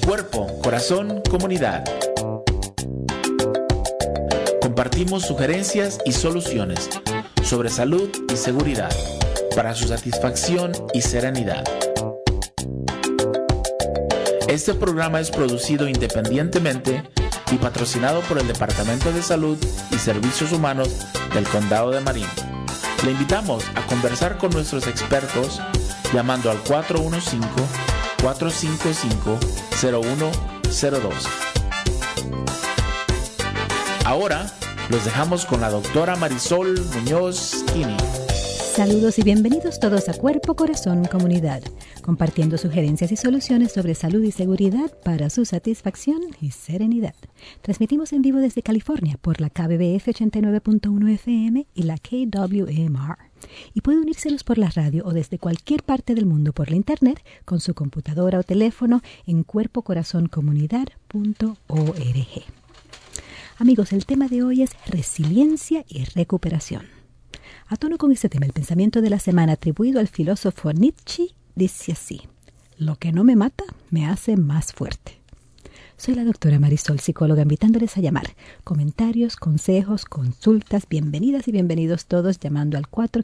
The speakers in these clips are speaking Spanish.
Cuerpo, Corazón, Comunidad. Compartimos sugerencias y soluciones sobre salud y seguridad para su satisfacción y serenidad. Este programa es producido independientemente y patrocinado por el Departamento de Salud y Servicios Humanos del Condado de Marin. Le invitamos a conversar con nuestros expertos llamando al 415-455-0102. Ahora los dejamos con la doctora Marisol Muñoz Kini. Saludos y bienvenidos todos a Cuerpo, Corazón, Comunidad, compartiendo sugerencias y soluciones sobre salud y seguridad para su satisfacción y serenidad. Transmitimos en vivo desde California por la KBBF 89.1 FM y la KWMR. Y puede unírselos por la radio o desde cualquier parte del mundo por la internet con su computadora o teléfono en cuerpocorazoncomunidad.org. Amigos, el tema de hoy es resiliencia y recuperación. A tono con este tema, el pensamiento de la semana atribuido al filósofo Nietzsche dice así: lo que no me mata me hace más fuerte. Soy la doctora Marisol, psicóloga, invitándoles a llamar. Comentarios, consejos, consultas, bienvenidas y bienvenidos todos llamando al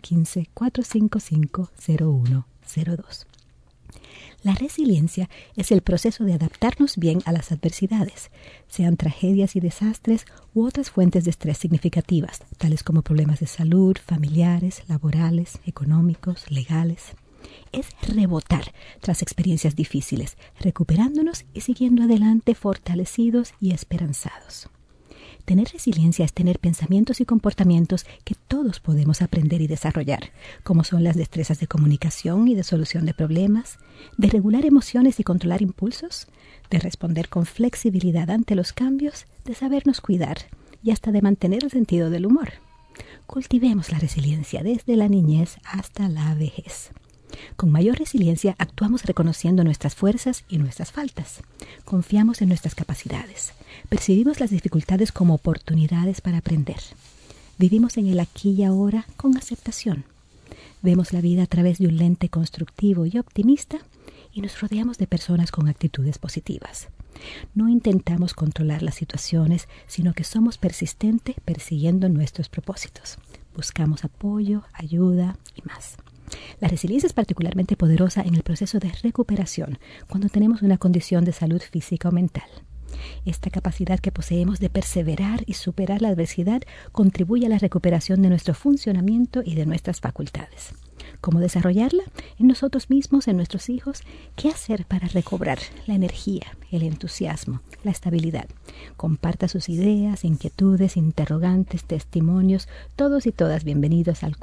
415-455-0102. La resiliencia es el proceso de adaptarnos bien a las adversidades, sean tragedias y desastres u otras fuentes de estrés significativas, tales como problemas de salud, familiares, laborales, económicos, legales. Es rebotar tras experiencias difíciles, recuperándonos y siguiendo adelante fortalecidos y esperanzados. Tener resiliencia es tener pensamientos y comportamientos que todos podemos aprender y desarrollar, como son las destrezas de comunicación y de solución de problemas, de regular emociones y controlar impulsos, de responder con flexibilidad ante los cambios, de sabernos cuidar y hasta de mantener el sentido del humor. Cultivemos la resiliencia desde la niñez hasta la vejez. Con mayor resiliencia actuamos reconociendo nuestras fuerzas y nuestras faltas. Confiamos en nuestras capacidades. Percibimos las dificultades como oportunidades para aprender. Vivimos en el aquí y ahora con aceptación. Vemos la vida a través de un lente constructivo y optimista y nos rodeamos de personas con actitudes positivas. No intentamos controlar las situaciones, sino que somos persistentes persiguiendo nuestros propósitos. Buscamos apoyo, ayuda y más. La resiliencia es particularmente poderosa en el proceso de recuperación, cuando tenemos una condición de salud física o mental. Esta capacidad que poseemos de perseverar y superar la adversidad contribuye a la recuperación de nuestro funcionamiento y de nuestras facultades. ¿Cómo desarrollarla? En nosotros mismos, en nuestros hijos. ¿Qué hacer para recobrar la energía, el entusiasmo, la estabilidad? Comparta sus ideas, inquietudes, interrogantes, testimonios. Todos y todas bienvenidos al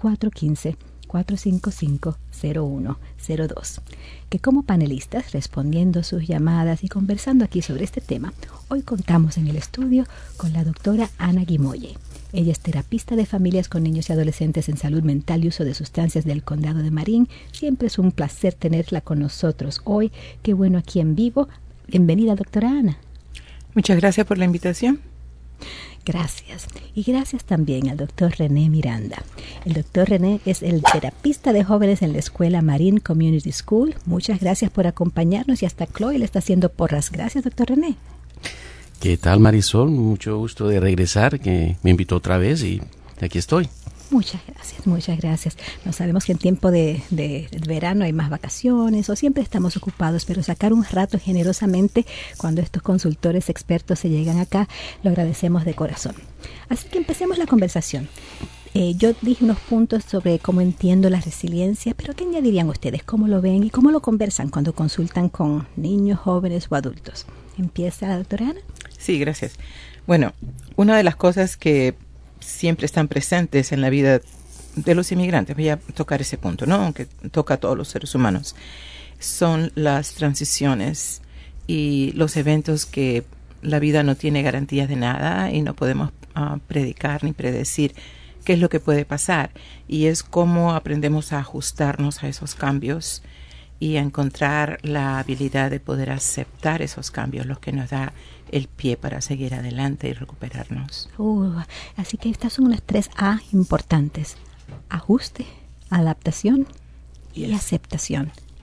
415-455-0102. Que como panelistas, respondiendo sus llamadas y conversando aquí sobre este tema, hoy contamos en el estudio con la doctora Ana Guimoye. Ella es terapista de familias con niños y adolescentes en salud mental y uso de sustancias del Condado de Marin. Siempre es un placer tenerla con nosotros hoy. Qué bueno aquí en vivo. Bienvenida, doctora Ana. Muchas gracias por la invitación. Gracias. Y gracias también al doctor René Miranda. El doctor René es el terapista de jóvenes en la escuela Marin Community School. Muchas gracias por acompañarnos y hasta Chloe le está haciendo porras. Gracias, doctor René. ¿Qué tal, Marisol? Mucho gusto de regresar, que me invitó otra vez y aquí estoy. Muchas gracias, muchas gracias. No sabemos que en tiempo de verano hay más vacaciones o siempre estamos ocupados, pero sacar un rato generosamente cuando estos consultores expertos se llegan acá, lo agradecemos de corazón. Así que empecemos la conversación. Yo dije unos puntos sobre cómo entiendo la resiliencia, pero ¿qué añadirían ustedes? ¿Cómo lo ven y cómo lo conversan cuando consultan con niños, jóvenes o adultos? ¿Empieza la doctora Ana? Sí, gracias. Bueno, una de las cosas que siempre están presentes en la vida de los inmigrantes, voy a tocar ese punto, ¿no? Aunque toca a todos los seres humanos, son las transiciones y los eventos que la vida no tiene garantías de nada y no podemos predicar ni predecir qué es lo que puede pasar. Y es cómo aprendemos a ajustarnos a esos cambios y a encontrar la habilidad de poder aceptar esos cambios, los que nos da el pie para seguir adelante y recuperarnos. Así que estas son las 3 A importantes: ajuste, adaptación y aceptación.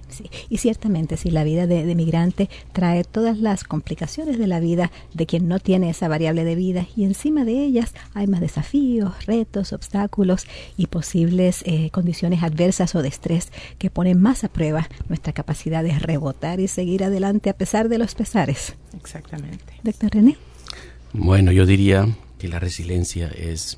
Sí, y ciertamente si la vida de migrante trae todas las complicaciones de la vida de quien no tiene esa variable de vida, y encima de ellas hay más desafíos, retos, obstáculos y posibles condiciones adversas o de estrés que ponen más a prueba nuestra capacidad de rebotar y seguir adelante a pesar de los pesares. Exactamente. Doctor René. Bueno, yo diría que la resiliencia es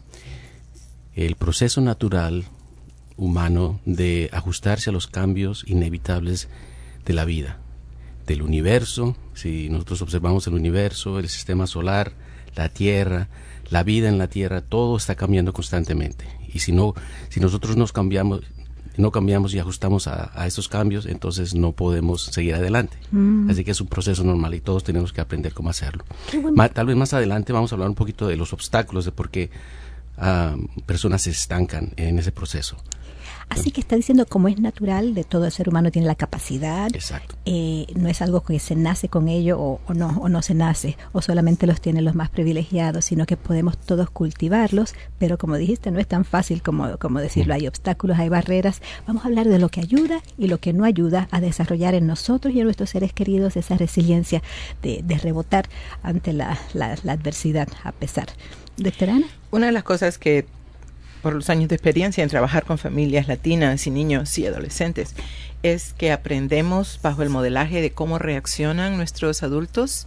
el proceso natural humano de ajustarse a los cambios inevitables de la vida, del universo. Si nosotros observamos el universo, el sistema solar, la Tierra, la vida en la Tierra, todo está cambiando constantemente. Y si nosotros no cambiamos y ajustamos a esos cambios, entonces no podemos seguir adelante. Así que es un proceso normal y todos tenemos que aprender cómo hacerlo. Tal vez más adelante vamos a hablar un poquito de los obstáculos, de por qué personas se estancan en ese proceso. Así que está diciendo, como es natural, de todo ser humano tiene la capacidad. Exacto. No es algo que se nace con ello o no se nace, o solamente los tienen los más privilegiados, sino que podemos todos cultivarlos, pero como dijiste, no es tan fácil como decirlo. Hay obstáculos, hay barreras. Vamos a hablar de lo que ayuda y lo que no ayuda a desarrollar en nosotros y en nuestros seres queridos esa resiliencia de rebotar ante la adversidad a pesar. Doctora Ana. Una de las cosas que por los años de experiencia en trabajar con familias latinas y niños y adolescentes, es que aprendemos bajo el modelaje de cómo reaccionan nuestros adultos,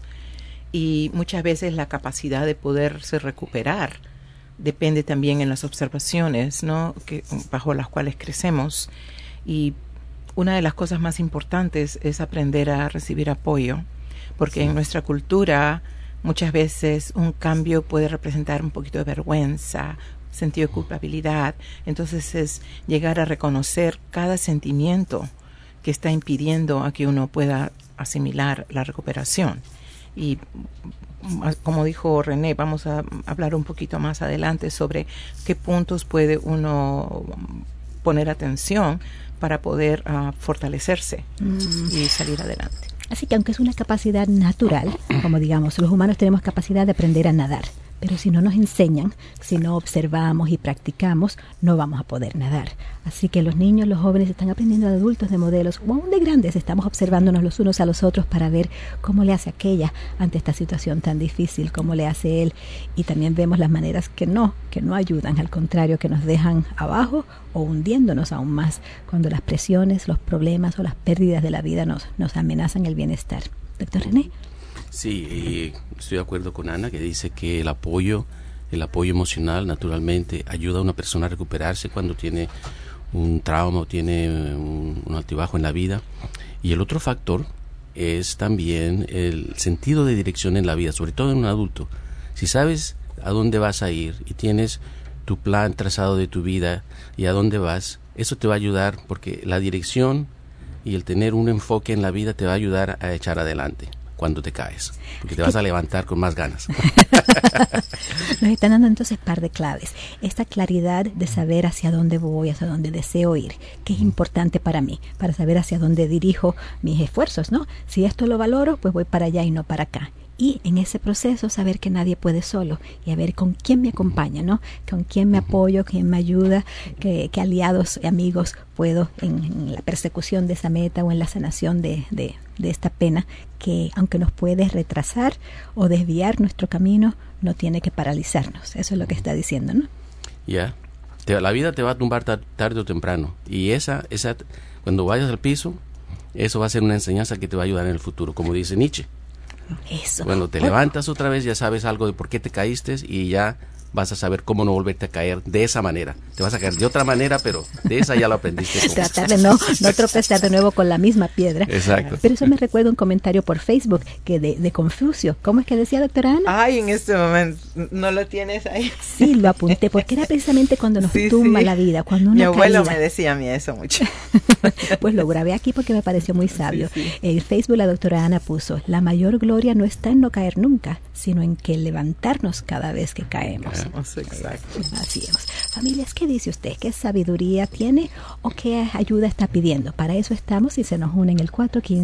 y muchas veces la capacidad de poderse recuperar depende también en las observaciones, ¿no?, bajo las cuales crecemos. Y una de las cosas más importantes es aprender a recibir apoyo, porque en nuestra cultura muchas veces un cambio puede representar un poquito de vergüenza, sentido de culpabilidad. Entonces es llegar a reconocer cada sentimiento que está impidiendo a que uno pueda asimilar la recuperación. Y como dijo René, vamos a hablar un poquito más adelante sobre qué puntos puede uno poner atención para poder fortalecerse y salir adelante. Así que aunque es una capacidad natural, como digamos, los humanos tenemos capacidad de aprender a nadar, pero si no nos enseñan, si no observamos y practicamos, no vamos a poder nadar. Así que los niños, los jóvenes están aprendiendo de adultos, de modelos, o aún de grandes, estamos observándonos los unos a los otros para ver cómo le hace aquella ante esta situación tan difícil, cómo le hace él, y también vemos las maneras que no ayudan, al contrario, que nos dejan abajo o hundiéndonos aún más cuando las presiones, los problemas o las pérdidas de la vida nos amenazan el bienestar. Doctor René. Sí, estoy de acuerdo con Ana, que dice que el apoyo emocional naturalmente ayuda a una persona a recuperarse cuando tiene un trauma o tiene un altibajo en la vida. Y el otro factor es también el sentido de dirección en la vida, sobre todo en un adulto. Si sabes a dónde vas a ir y tienes tu plan trazado de tu vida y a dónde vas, eso te va a ayudar, porque la dirección y el tener un enfoque en la vida te va a ayudar a echar adelante cuando te caes, porque te vas a levantar con más ganas. Nos están dando entonces par de claves. Esta claridad de saber hacia dónde voy, hacia dónde deseo ir, que es importante para mí, para saber hacia dónde dirijo mis esfuerzos, ¿no? Si esto lo valoro, pues voy para allá y no para acá. Y en ese proceso saber que nadie puede solo, y a ver con quién me acompaña, ¿no? Con quién me apoyo, quién me ayuda, qué aliados y amigos puedo en la persecución de esa meta o en la sanación de esta pena, que aunque nos puede retrasar o desviar nuestro camino, no tiene que paralizarnos. Eso es lo que está diciendo, ¿no? Ya. La vida te va a tumbar tarde o temprano, y esa cuando vayas al piso, eso va a ser una enseñanza que te va a ayudar en el futuro, como dice Nietzsche. Eso. Cuando te levantas otra vez, ya sabes algo de por qué te caíste, y ya vas a saber cómo no volverte a caer de esa manera. Te vas a caer de otra manera, pero de esa ya lo aprendiste. Tratar de no tropezar de nuevo con la misma piedra. Exacto. Pero eso me recuerda un comentario por Facebook que de Confucio. ¿Cómo es que decía, doctora Ana? Ay, en este momento, ¿no lo tienes ahí? Sí, lo apunté, porque era precisamente cuando nos tumba la vida, cuando una Mi abuelo caída. me decía a mí eso mucho. Pues lo grabé aquí porque me pareció muy sabio. Sí. En Facebook la doctora Ana puso: la mayor gloria no está en no caer nunca, sino en que levantarnos cada vez que caemos. sabemos, exacto. Así es. Familias, ¿qué dice usted? ¿Qué sabiduría tiene o qué ayuda está pidiendo? Para eso estamos y se nos unen el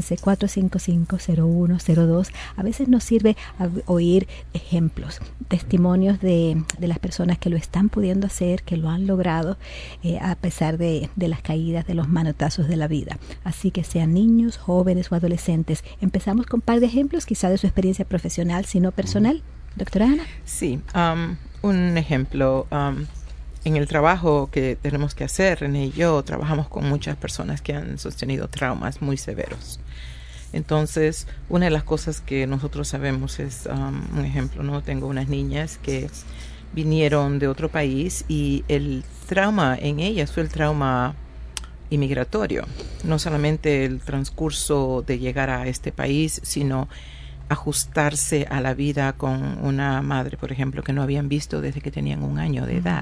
415-455-0102. A veces nos sirve oír ejemplos, testimonios de las personas que lo están pudiendo hacer, que lo han logrado a pesar de las caídas, de los manotazos de la vida. Así que sean niños, jóvenes o adolescentes. Empezamos con un par de ejemplos, quizá de su experiencia profesional, si no personal. Doctora Ana. Sí, un ejemplo. En el trabajo que tenemos que hacer, René y yo trabajamos con muchas personas que han sostenido traumas muy severos. Entonces, una de las cosas que nosotros sabemos es, un ejemplo, ¿no? Tengo unas niñas que vinieron de otro país y el trauma en ellas fue el trauma inmigratorio. No solamente el transcurso de llegar a este país, sino ajustarse a la vida con una madre, por ejemplo, que no habían visto desde que tenían 1 año de edad.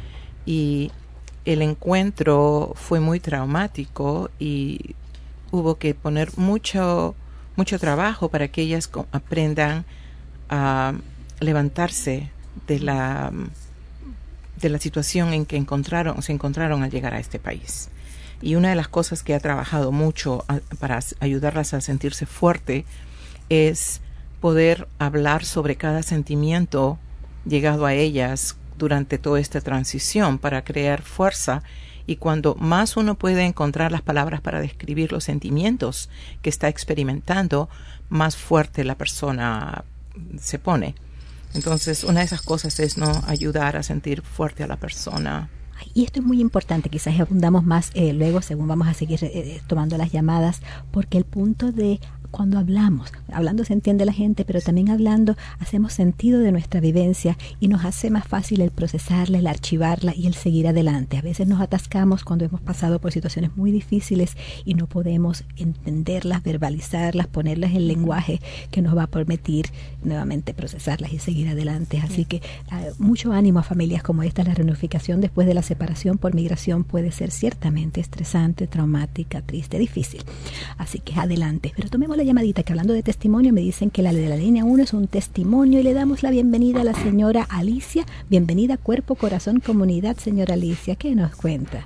Y el encuentro fue muy traumático y hubo que poner mucho trabajo para que ellas aprendan a levantarse de la situación en que se encontraron al llegar a este país. Y una de las cosas que ha trabajado mucho para ayudarlas a sentirse fuerte es poder hablar sobre cada sentimiento llegado a ellas durante toda esta transición para crear fuerza, y cuando más uno puede encontrar las palabras para describir los sentimientos que está experimentando, más fuerte la persona se pone. Entonces, una de esas cosas es no ayudar a sentir fuerte a la persona. Y esto es muy importante, quizás abundamos más luego según vamos a seguir tomando las llamadas, porque el punto de cuando hablando se entiende la gente, pero también hablando hacemos sentido de nuestra vivencia y nos hace más fácil el procesarla, el archivarla y el seguir adelante. A veces nos atascamos cuando hemos pasado por situaciones muy difíciles y no podemos entenderlas, verbalizarlas, ponerlas en lenguaje que nos va a permitir nuevamente procesarlas y seguir adelante. Así que mucho ánimo a familias como esta. La reunificación después de la separación por migración puede ser ciertamente estresante, traumática, triste, difícil. Así que adelante. Pero tomemos la llamadita, que hablando de testimonio me dicen que la de la línea 1 es un testimonio, y le damos la bienvenida a la señora Alicia. Bienvenida a Cuerpo, Corazón, Comunidad, señora Alicia. ¿Qué nos cuenta?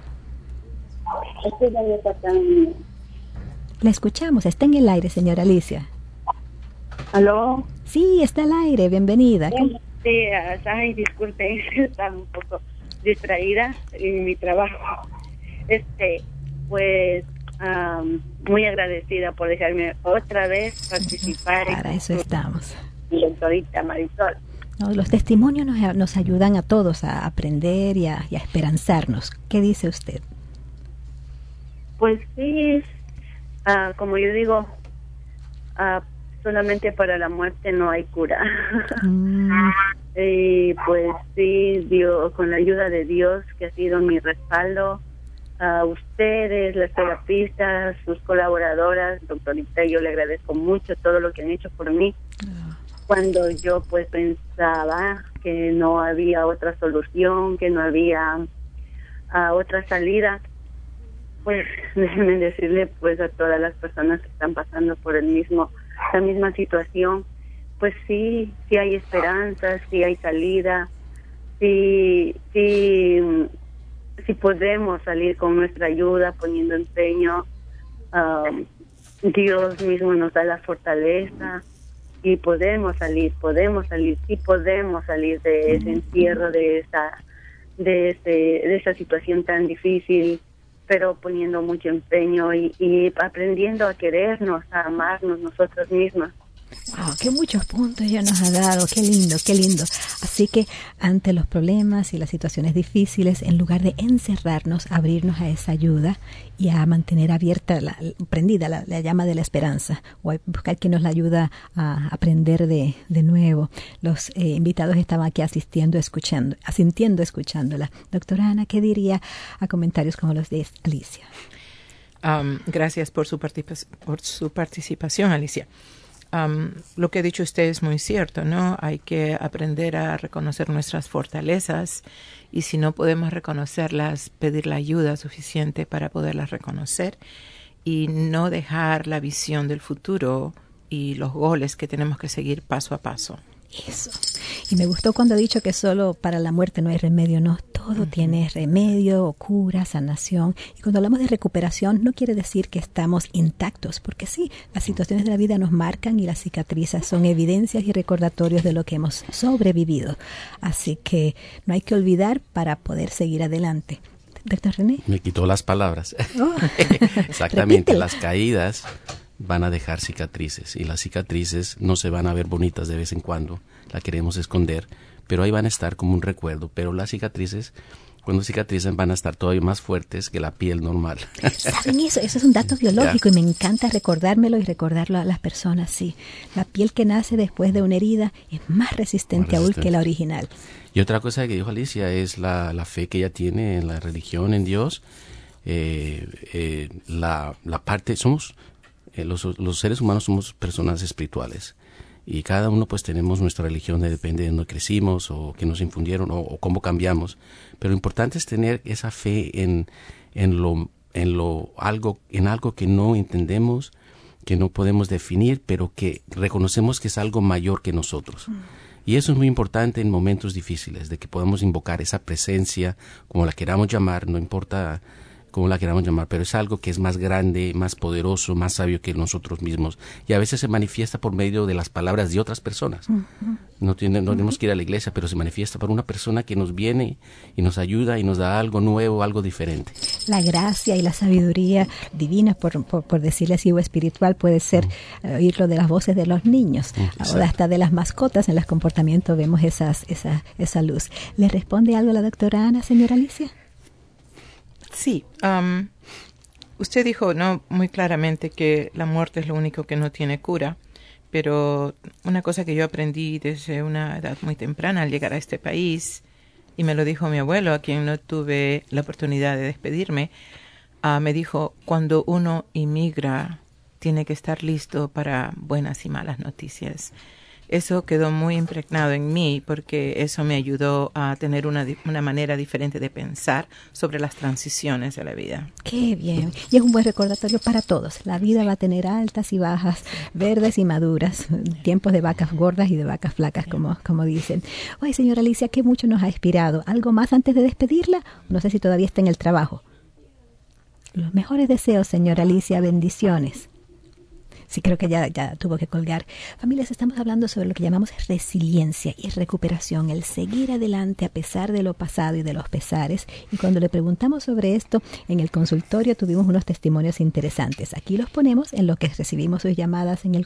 La escuchamos, está en el aire, señora Alicia. ¿Aló? Sí, está al aire, bienvenida. Buenos días. Ay, disculpen, estaba un poco distraída en mi trabajo. Pues muy agradecida por dejarme otra vez participar. Para eso estamos. Doctorita Marisol. No, los testimonios nos ayudan a todos a aprender y a esperanzarnos. ¿Qué dice usted? Pues sí, como yo digo, solamente para la muerte no hay cura. Y pues sí, Dios, con la ayuda de Dios, que ha sido mi respaldo, a ustedes, las terapistas, sus colaboradoras, doctorita, yo le agradezco mucho todo lo que han hecho por mí. Cuando yo pues pensaba que no había otra solución, que no había otra salida, pues déjenme decirle pues a todas las personas que están pasando por la misma situación, pues sí hay esperanza, sí hay salida, sí podemos salir con nuestra ayuda, poniendo empeño. Dios mismo nos da la fortaleza y podemos salir de ese encierro, de esa situación tan difícil, pero poniendo mucho empeño y aprendiendo a querernos, a amarnos nosotros mismos. Wow, qué muchos puntos ya nos ha dado, qué lindo, qué lindo. Así que ante los problemas y las situaciones difíciles, en lugar de encerrarnos, abrirnos a esa ayuda y a mantener abierta, prendida la llama de la esperanza, o a buscar quien nos la ayuda a aprender de nuevo. Los invitados estaban aquí asintiendo, escuchándola. Doctora Ana, ¿qué diría a comentarios como los de Alicia? Gracias por su participación, Alicia. Lo que ha dicho usted es muy cierto, ¿no? Hay que aprender a reconocer nuestras fortalezas, y si no podemos reconocerlas, pedir la ayuda suficiente para poderlas reconocer, y no dejar la visión del futuro y los goles que tenemos que seguir paso a paso. Eso. Y me gustó cuando ha dicho que solo para la muerte no hay remedio, no, todo tiene remedio, cura, sanación. Y cuando hablamos de recuperación no quiere decir que estamos intactos, porque sí, las situaciones de la vida nos marcan y las cicatrices son evidencias y recordatorios de lo que hemos sobrevivido. Así que no hay que olvidar para poder seguir adelante. Doctor René. Me quitó las palabras. Oh. Exactamente, las caídas van a dejar cicatrices y las cicatrices no se van a ver bonitas de vez en cuando, la queremos esconder, pero ahí van a estar como un recuerdo, pero las cicatrices, cuando cicatrizan, van a estar todavía más fuertes que la piel normal. ¿Saben eso? Eso es un dato biológico y me encanta recordármelo y recordarlo a las personas, sí. La piel que nace después de una herida es más resistente aún que la original. Y otra cosa que dijo Alicia es la fe que ella tiene en la religión, en Dios. La parte, somos, los seres humanos somos personas espirituales. Y cada uno pues tenemos nuestra religión, depende de dónde crecimos o que nos infundieron o cómo cambiamos. Pero lo importante es tener esa fe en algo que no entendemos, que no podemos definir, pero que reconocemos que es algo mayor que nosotros. Y eso es muy importante en momentos difíciles, de que podamos invocar esa presencia, como la queramos llamar, no importa cómo la queramos llamar, pero es algo que es más grande, más poderoso, más sabio que nosotros mismos. Y a veces se manifiesta por medio de las palabras de otras personas. No tenemos que ir a la iglesia, pero se manifiesta por una persona que nos viene y nos ayuda y nos da algo nuevo, algo diferente. La gracia y la sabiduría divina, por decirle así, o espiritual, puede ser oírlo de las voces de los niños, o hasta de las mascotas. En los comportamientos vemos esa luz. ¿Le responde algo la doctora Ana, señora Alicia? Sí, usted dijo muy claramente que la muerte es lo único que no tiene cura, pero una cosa que yo aprendí desde una edad muy temprana al llegar a este país, y me lo dijo mi abuelo, a quien no tuve la oportunidad de despedirme, me dijo, cuando uno inmigra tiene que estar listo para buenas y malas noticias. Eso quedó muy impregnado en mí porque eso me ayudó a tener una manera diferente de pensar sobre las transiciones de la vida. Qué bien. Y es un buen recordatorio para todos. La vida va a tener altas y bajas, verdes y maduras, tiempos de vacas gordas y de vacas flacas, como dicen. Oye, señora Alicia, qué mucho nos ha inspirado. ¿Algo más antes de despedirla? No sé si todavía está en el trabajo. Los mejores deseos, señora Alicia. Bendiciones. Sí, creo que ya tuvo que colgar. Familias, estamos hablando sobre lo que llamamos resiliencia y recuperación, el seguir adelante a pesar de lo pasado y de los pesares. Y cuando le preguntamos sobre esto, en el consultorio tuvimos unos testimonios interesantes. Aquí los ponemos en lo que recibimos sus llamadas en el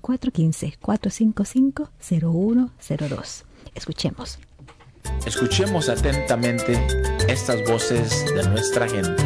415-455-0102. Escuchemos. Escuchemos atentamente estas voces de nuestra gente.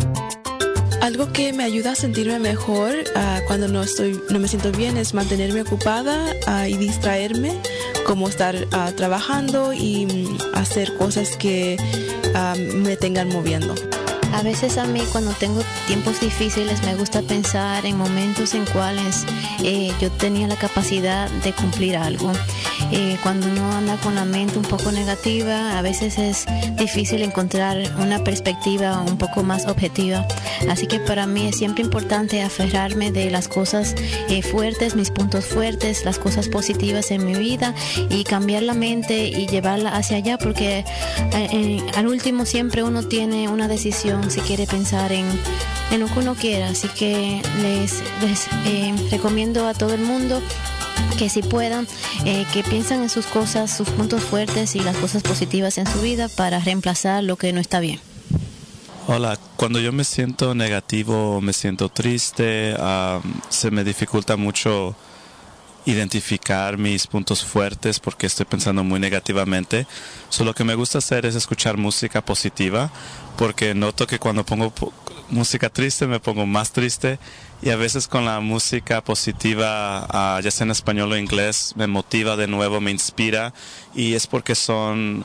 Algo que me ayuda a sentirme mejor cuando no me siento bien es mantenerme ocupada y distraerme, como estar trabajando y hacer cosas que me tengan moviendo. A veces a mí cuando tengo tiempos difíciles me gusta pensar en momentos en cuales yo tenía la capacidad de cumplir algo. Cuando uno anda con la mente un poco negativa, a veces es difícil encontrar una perspectiva un poco más objetiva. Así que para mí es siempre importante aferrarme de las cosas fuertes, mis puntos fuertes, las cosas positivas en mi vida y cambiar la mente y llevarla hacia allá, porque al último siempre uno tiene una decisión si quiere pensar en lo que uno quiera. Así que les recomiendo a todo el mundo que si puedan, que piensen en sus cosas, sus puntos fuertes y las cosas positivas en su vida para reemplazar lo que no está bien. Hola, cuando yo me siento negativo, me siento triste, se me dificulta mucho identificar mis puntos fuertes porque estoy pensando muy negativamente. Lo que me gusta hacer es escuchar música positiva, porque noto que cuando pongo música triste me pongo más triste, y a veces con la música positiva, ya sea en español o inglés, me motiva de nuevo, me inspira, y es porque son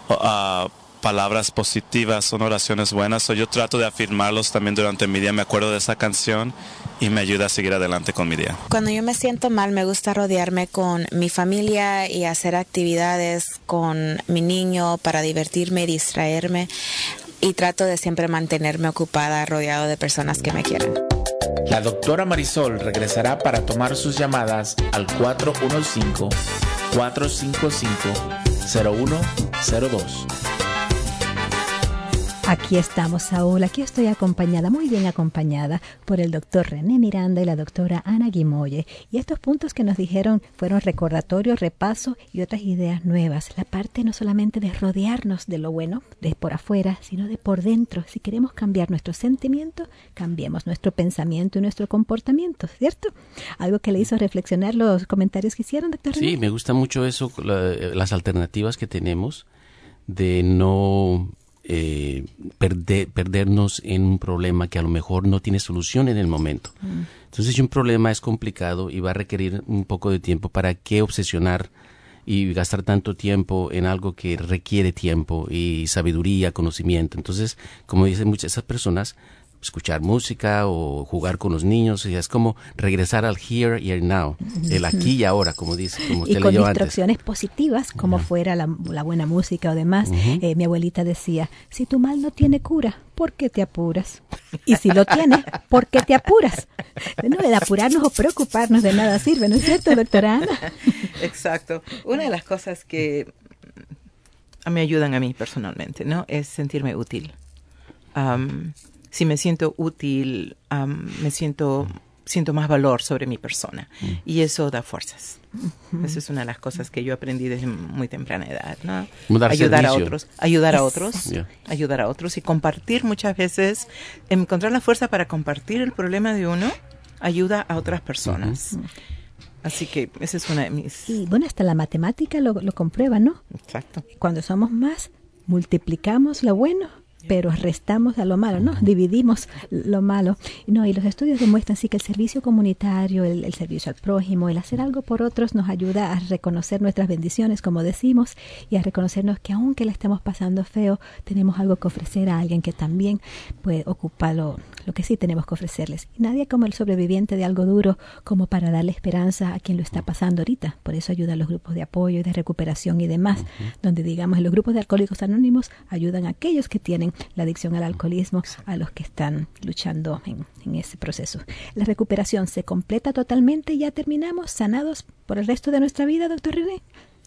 palabras positivas, son oraciones buenas. Yo trato de afirmarlos también durante mi día, me acuerdo de esa canción y me ayuda a seguir adelante con mi día. Cuando yo me siento mal, me gusta rodearme con mi familia y hacer actividades con mi niño para divertirme y distraerme, y trato de siempre mantenerme ocupada, rodeado de personas que me quieren. La doctora Marisol regresará para tomar sus llamadas al 415-455-0102. 0102. Aquí estamos, Saúl. Aquí estoy acompañada, muy bien acompañada, por el doctor René Miranda y la doctora Ana Guimoye. Y estos puntos que nos dijeron fueron recordatorios, repaso y otras ideas nuevas. La parte no solamente de rodearnos de lo bueno, de por afuera, sino de por dentro. Si queremos cambiar nuestros sentimientos, cambiemos nuestro pensamiento y nuestro comportamiento, ¿cierto? Algo que le hizo reflexionar los comentarios que hicieron, doctor René. Sí, me gusta mucho eso, las alternativas que tenemos de no perdernos en un problema que a lo mejor no tiene solución en el momento. Entonces, si un problema es complicado y va a requerir un poco de tiempo, ¿para qué obsesionar y gastar tanto tiempo en algo que requiere tiempo y sabiduría, conocimiento? Entonces, como dicen muchas esas personas, escuchar música o jugar con los niños, es como regresar al here y el now, el aquí y ahora, como dice, como y usted con leyó instrucciones antes. Positivas, como fuera la buena música o demás. Mi abuelita decía, si tu mal no tiene cura, ¿por qué te apuras? Y si lo tiene, ¿por qué te apuras? No, el apurarnos o preocuparnos de nada sirve, ¿no es cierto, doctora Ana? Exacto. Una de las cosas que me ayudan a mí personalmente, ¿no?, es sentirme útil. Si me siento útil, siento más valor sobre mi persona. Y eso da fuerzas. Esa es una de las cosas que yo aprendí desde muy temprana edad, ¿no? Ayudar a otros y compartir muchas veces, encontrar la fuerza para compartir el problema de uno, ayuda a otras personas. Así que esa es una de mis... Y bueno, hasta la matemática lo comprueba, ¿no? Exacto. Cuando somos más, multiplicamos lo bueno, pero restamos a lo malo, ¿no? Dividimos lo malo. No, y los estudios demuestran sí que el servicio comunitario, el servicio al prójimo, el hacer algo por otros nos ayuda a reconocer nuestras bendiciones, como decimos, y a reconocernos que aunque le estemos pasando feo, tenemos algo que ofrecer a alguien que también pues ocupa lo que sí tenemos que ofrecerles. Y nadie como el sobreviviente de algo duro como para darle esperanza a quien lo está pasando ahorita. Por eso ayudan los grupos de apoyo y de recuperación y demás, donde digamos en los grupos de Alcohólicos Anónimos ayudan a aquellos que tienen la adicción al alcoholismo, a los que están luchando en ese proceso. La recuperación se completa totalmente y ya terminamos sanados por el resto de nuestra vida, doctor René.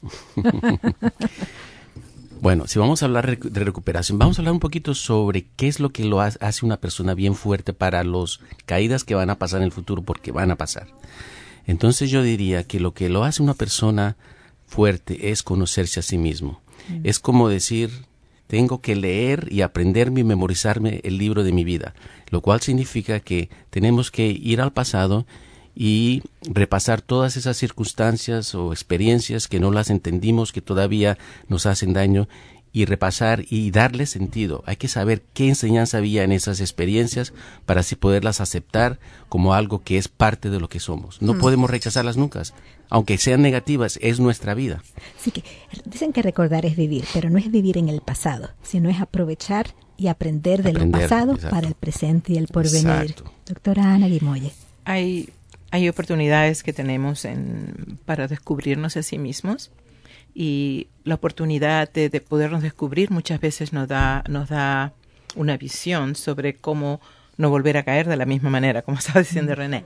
Bueno, si vamos a hablar de recuperación, vamos a hablar un poquito sobre qué es lo que lo hace una persona bien fuerte para las caídas que van a pasar en el futuro, porque van a pasar. Entonces yo diría que lo que lo hace una persona fuerte es conocerse a sí mismo. Es como decir, tengo que leer y aprenderme y memorizarme el libro de mi vida, lo cual significa que tenemos que ir al pasado y repasar todas esas circunstancias o experiencias que no las entendimos, que todavía nos hacen daño, y repasar y darle sentido. Hay que saber qué enseñanza había en esas experiencias para así poderlas aceptar como algo que es parte de lo que somos. No podemos rechazarlas nunca, aunque sean negativas, es nuestra vida. Sí, que dicen que recordar es vivir, pero no es vivir en el pasado, sino es aprovechar y aprender de lo pasado, exacto, para el presente y el porvenir. Exacto. Doctora Ana Guimoye. Hay oportunidades que tenemos para descubrirnos a sí mismos, y la oportunidad de podernos descubrir muchas veces nos da una visión sobre cómo no volver a caer de la misma manera, como estaba diciendo René.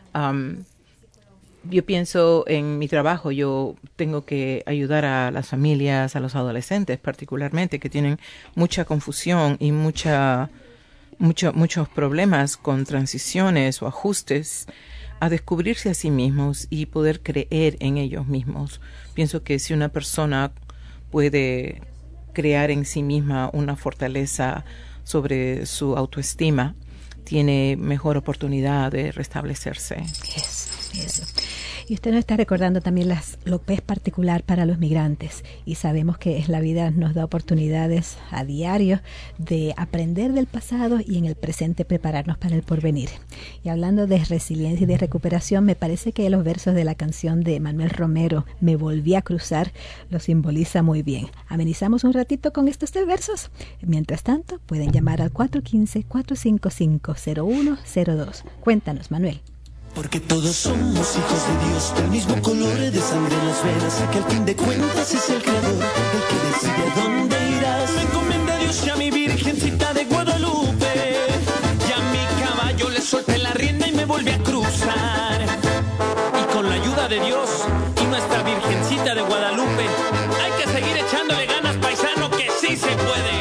Yo pienso en mi trabajo, yo tengo que ayudar a las familias, a los adolescentes particularmente, que tienen mucha confusión y muchos problemas con transiciones o ajustes, a descubrirse a sí mismos y poder creer en ellos mismos. Pienso que si una persona puede crear en sí misma una fortaleza sobre su autoestima, tiene mejor oportunidad de restablecerse. Eso. Y usted nos está recordando también lo que es particular para los migrantes, y sabemos que la vida nos da oportunidades a diario de aprender del pasado y en el presente prepararnos para el porvenir. Y hablando de resiliencia y de recuperación, me parece que los versos de la canción de Manuel Romero, Me volví a cruzar, lo simboliza muy bien. Amenizamos un ratito con estos 3 versos. Mientras tanto, pueden llamar al 415-455-0102. Cuéntanos, Manuel. Porque todos somos hijos de Dios, del mismo color de sangre en las venas, que al fin de cuentas es el creador, el que decide a dónde irás. Me encomendé a Dios y a mi Virgencita de Guadalupe, y a mi caballo le solté la rienda y me volví a cruzar. Y con la ayuda de Dios y nuestra Virgencita de Guadalupe. Hay que seguir echándole ganas, paisano, que sí se puede.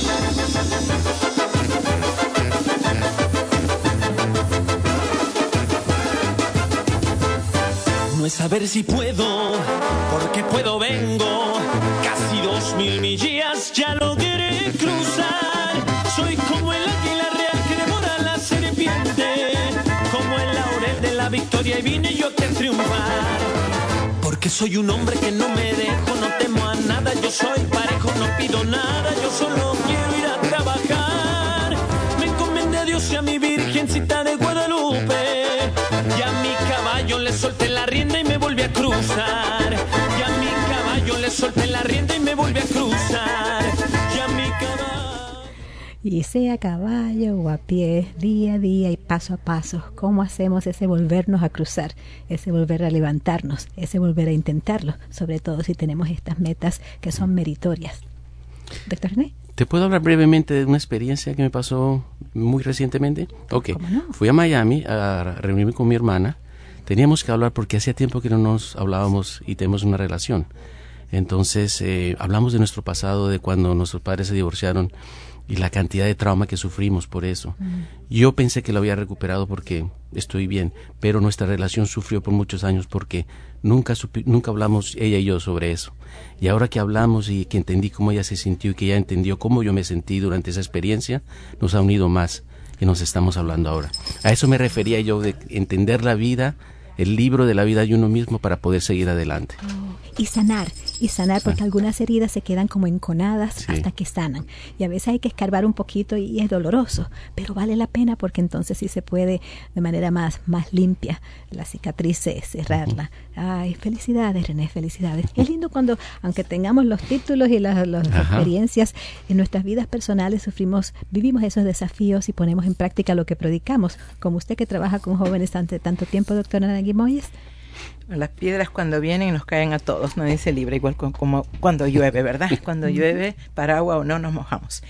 No es saber si puedo, porque puedo vengo. Casi 2000 millas ya logré cruzar. Soy como el águila real que devora la serpiente, como el laurel de la victoria y vine yo a triunfar. Porque soy un hombre que no me dejo, no temo a nada. Yo soy parejo, no pido nada. Yo solo quiero ir a trabajar. Me encomendé a Dios y a mi Virgencita de Guadalupe. Y a mi caballo le solté la rienda y me volví a cruzar. Y a mi caballo le solté la rienda y me volví a cruzar. Y a mi caballo... Y sea a caballo o a pie, día a día y paso a paso, ¿cómo hacemos ese volvernos a cruzar, ese volver a levantarnos, ese volver a intentarlo? Sobre todo si tenemos estas metas que son meritorias. Doctor René. ¿Te puedo hablar brevemente de una experiencia que me pasó muy recientemente? Ok, no? Fui a Miami a reunirme con mi hermana. Teníamos que hablar porque hacía tiempo que no nos hablábamos y tenemos una relación. Entonces hablamos de nuestro pasado, de cuando nuestros padres se divorciaron y la cantidad de trauma que sufrimos por eso. Yo pensé que lo había recuperado porque estoy bien, pero nuestra relación sufrió por muchos años porque nunca hablamos ella y yo sobre eso. Y ahora que hablamos y que entendí cómo ella se sintió y que ella entendió cómo yo me sentí durante esa experiencia, nos ha unido más y nos estamos hablando ahora. A eso me refería yo, de entender la vida, el libro de la vida de uno mismo para poder seguir adelante. Y sanar, porque algunas heridas se quedan como enconadas hasta que sanan. Y a veces hay que escarbar un poquito y es doloroso, pero vale la pena porque entonces sí se puede de manera más limpia la cicatriz cerrarla. Ay, felicidades, René, felicidades. Es lindo cuando, aunque tengamos los títulos y las experiencias, en nuestras vidas personales vivimos esos desafíos y ponemos en práctica lo que predicamos. Como usted que trabaja con jóvenes tanto tiempo, doctora Ana Guimoyes. Las piedras cuando vienen nos caen a todos, nadie se libra, igual como cuando llueve, ¿verdad? Cuando llueve, paraguas o no, nos mojamos.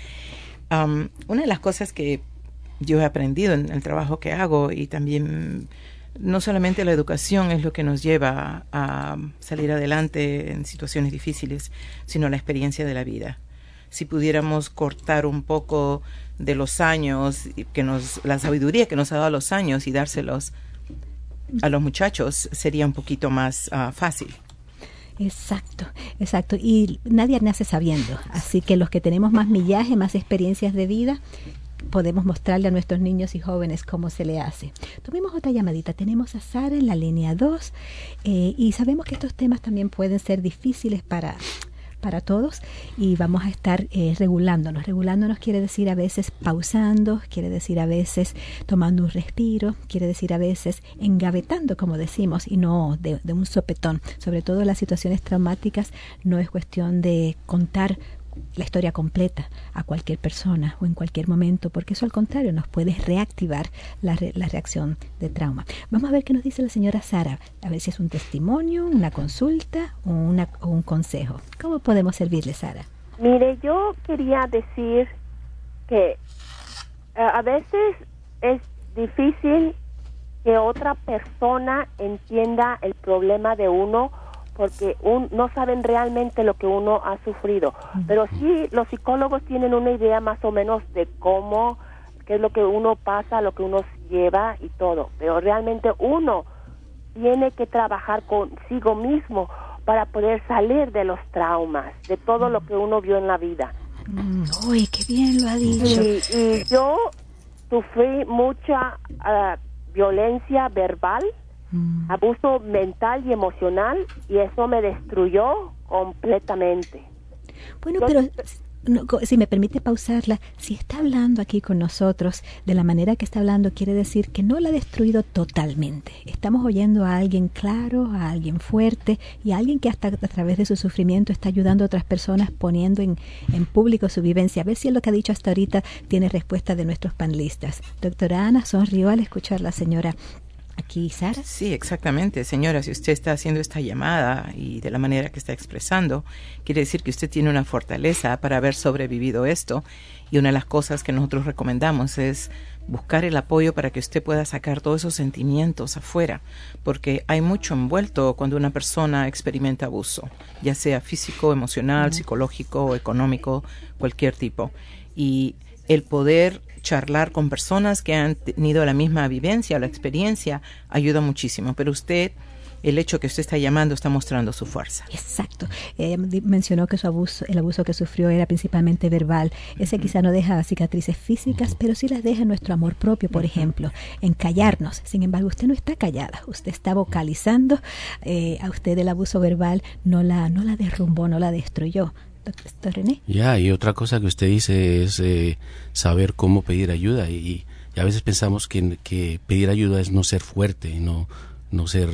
Una de las cosas que yo he aprendido en el trabajo que hago, y también no solamente la educación es lo que nos lleva a salir adelante en situaciones difíciles, sino la experiencia de la vida. Si pudiéramos cortar un poco de los años, la sabiduría que nos ha dado los años y dárselos a los muchachos, sería un poquito más fácil. Exacto. Y nadie nace sabiendo. Así que los que tenemos más millaje, más experiencias de vida, podemos mostrarle a nuestros niños y jóvenes cómo se le hace. Tomemos otra llamadita. Tenemos a Sara en la línea 2 y sabemos que estos temas también pueden ser difíciles para todos y vamos a estar regulándonos. Regulándonos quiere decir a veces pausando, quiere decir a veces tomando un respiro, quiere decir a veces engavetando, como decimos, y no de un sopetón. Sobre todo en las situaciones traumáticas no es cuestión de contar la historia completa a cualquier persona o en cualquier momento, porque eso al contrario nos puede reactivar la reacción de trauma. Vamos a ver qué nos dice la señora Sara, a ver si es un testimonio, una consulta o un consejo. ¿Cómo podemos servirle, Sara? Mire, yo quería decir que a veces es difícil que otra persona entienda el problema de uno, porque no saben realmente lo que uno ha sufrido, pero sí los psicólogos tienen una idea más o menos de qué es lo que uno pasa, lo que uno lleva y todo, pero realmente uno tiene que trabajar consigo mismo para poder salir de los traumas, de todo lo que uno vio en la vida. Uy, qué bien lo ha dicho. Y yo sufrí mucha violencia verbal, abuso mental y emocional, y eso me destruyó completamente. Bueno, pero si me permite pausarla, si está hablando aquí con nosotros de la manera que está hablando, quiere decir que no la ha destruido totalmente. Estamos oyendo a alguien claro, a alguien fuerte y a alguien que hasta a través de su sufrimiento está ayudando a otras personas, poniendo en público su vivencia. A ver si lo que ha dicho hasta ahorita tiene respuesta de nuestros panelistas. Doctora Ana sonrió al escuchar a la señora Aquí, Sara. Sí, exactamente. Señora, si usted está haciendo esta llamada y de la manera que está expresando, quiere decir que usted tiene una fortaleza para haber sobrevivido esto. Y una de las cosas que nosotros recomendamos es buscar el apoyo para que usted pueda sacar todos esos sentimientos afuera, porque hay mucho envuelto cuando una persona experimenta abuso, ya sea físico, emocional, psicológico, económico, cualquier tipo. Y el poder charlar con personas que han tenido la misma vivencia o la experiencia ayuda muchísimo, pero usted, el hecho que usted está llamando, está mostrando su fuerza. Exacto. Mencionó que el abuso que sufrió era principalmente verbal. Ese quizá no deja cicatrices físicas, pero sí las deja nuestro amor propio, por ejemplo, en callarnos. Sin embargo, usted no está callada, usted está vocalizando. A usted el abuso verbal no la derrumbó, no la destruyó. Doctor René. Y otra cosa que usted dice es saber cómo pedir ayuda, y a veces pensamos que pedir ayuda es no ser fuerte, no ser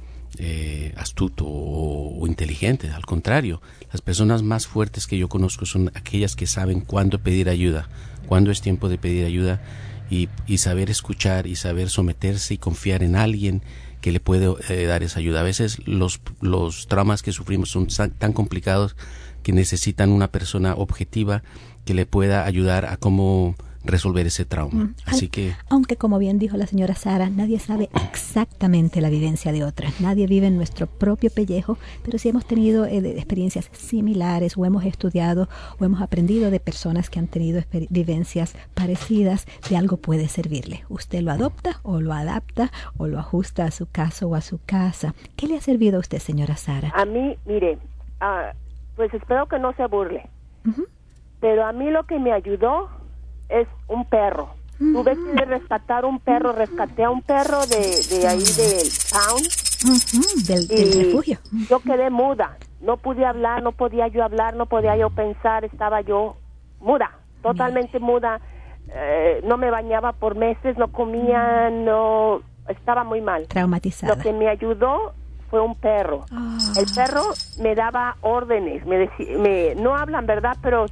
astuto o inteligente. Al contrario, las personas más fuertes que yo conozco son aquellas que saben cuándo pedir ayuda, cuándo es tiempo de pedir ayuda, y saber escuchar y saber someterse y confiar en alguien que le puede dar esa ayuda. A veces los traumas que sufrimos son tan complicados que necesitan una persona objetiva que le pueda ayudar a cómo resolver ese trauma. Así que, aunque como bien dijo la señora Sara, nadie sabe exactamente la vivencia de otras, nadie vive en nuestro propio pellejo, pero sí hemos tenido experiencias similares, o hemos estudiado o hemos aprendido de personas que han tenido vivencias parecidas. De algo puede servirle. Usted lo adopta o lo adapta o lo ajusta a su caso o a su casa. ¿Qué le ha servido a usted, señora Sara? A mí, mire, pues espero que no se burle, pero a mí lo que me ayudó es un perro. Tuve que rescatar un perro, rescaté a un perro de ahí del town, del refugio. Yo quedé muda, no pude hablar, no podía yo hablar, no podía yo pensar, estaba yo muda, totalmente muda. No me bañaba por meses, no comía, no, estaba muy mal. Traumatizada. Lo que me ayudó fue un perro. El perro me daba órdenes, me decía, no hablan, ¿verdad? Pero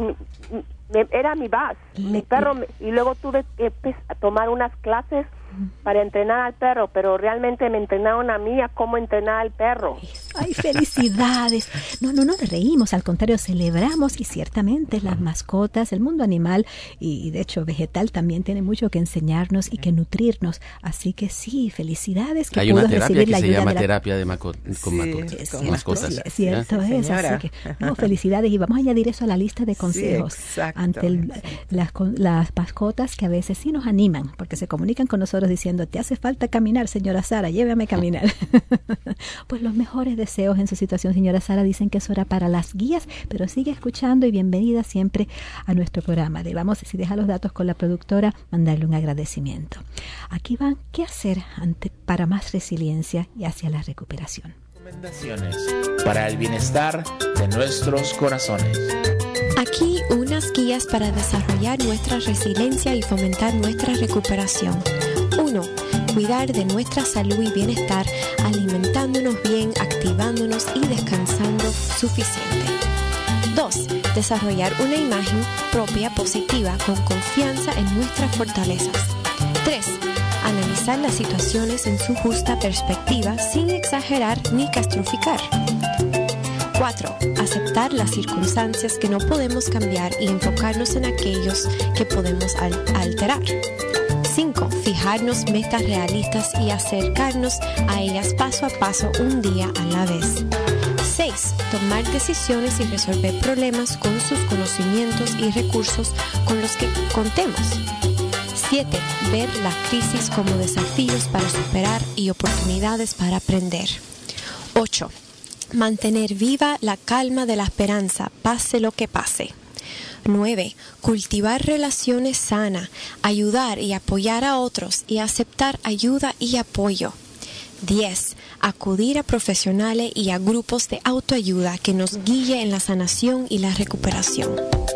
era mi voz, mi perro, y luego tuve que tomar unas clases para entrenar al perro, pero realmente me entrenaron a mí a cómo entrenar al perro. ¡Ay, felicidades! No nos reímos, al contrario, celebramos, y ciertamente las mascotas, el mundo animal y de hecho vegetal también tiene mucho que enseñarnos y que nutrirnos. Así que sí, felicidades que hay pudo una terapia recibir la que se ayuda llama de terapia de con mascotas. Sí, es cierto, es así que felicidades, y vamos a añadir eso a la lista de consejos ante las mascotas que a veces sí nos animan, porque se comunican con nosotros diciendo: te hace falta caminar, señora Sara, llévame a caminar. Pues los mejores deseos en su situación, señora Sara. Dicen que es hora para las guías, pero sigue escuchando y bienvenida siempre a nuestro programa. Vamos, si deja los datos con la productora, mandarle un agradecimiento. Aquí van, ¿qué hacer para más resiliencia y hacia la recuperación? Recomendaciones para el bienestar de nuestros corazones. Aquí unas guías para desarrollar nuestra resiliencia y fomentar nuestra recuperación. 1. Cuidar de nuestra salud y bienestar, alimentándonos bien, activándonos y descansando suficiente. 2. Desarrollar una imagen propia positiva con confianza en nuestras fortalezas. 3. Analizar las situaciones en su justa perspectiva sin exagerar ni catastroficar. 4. Aceptar las circunstancias que no podemos cambiar y enfocarnos en aquellos que podemos alterar. 5. Fijarnos metas realistas y acercarnos a ellas paso a paso, un día a la vez. 6. Tomar decisiones y resolver problemas con sus conocimientos y recursos con los que contemos. 7. Ver la crisis como desafíos para superar y oportunidades para aprender. 8. Mantener viva la calma de la esperanza, pase lo que pase. 9. Cultivar relaciones sanas, ayudar y apoyar a otros y aceptar ayuda y apoyo. 10. Acudir a profesionales y a grupos de autoayuda que nos guíe en la sanación y la recuperación.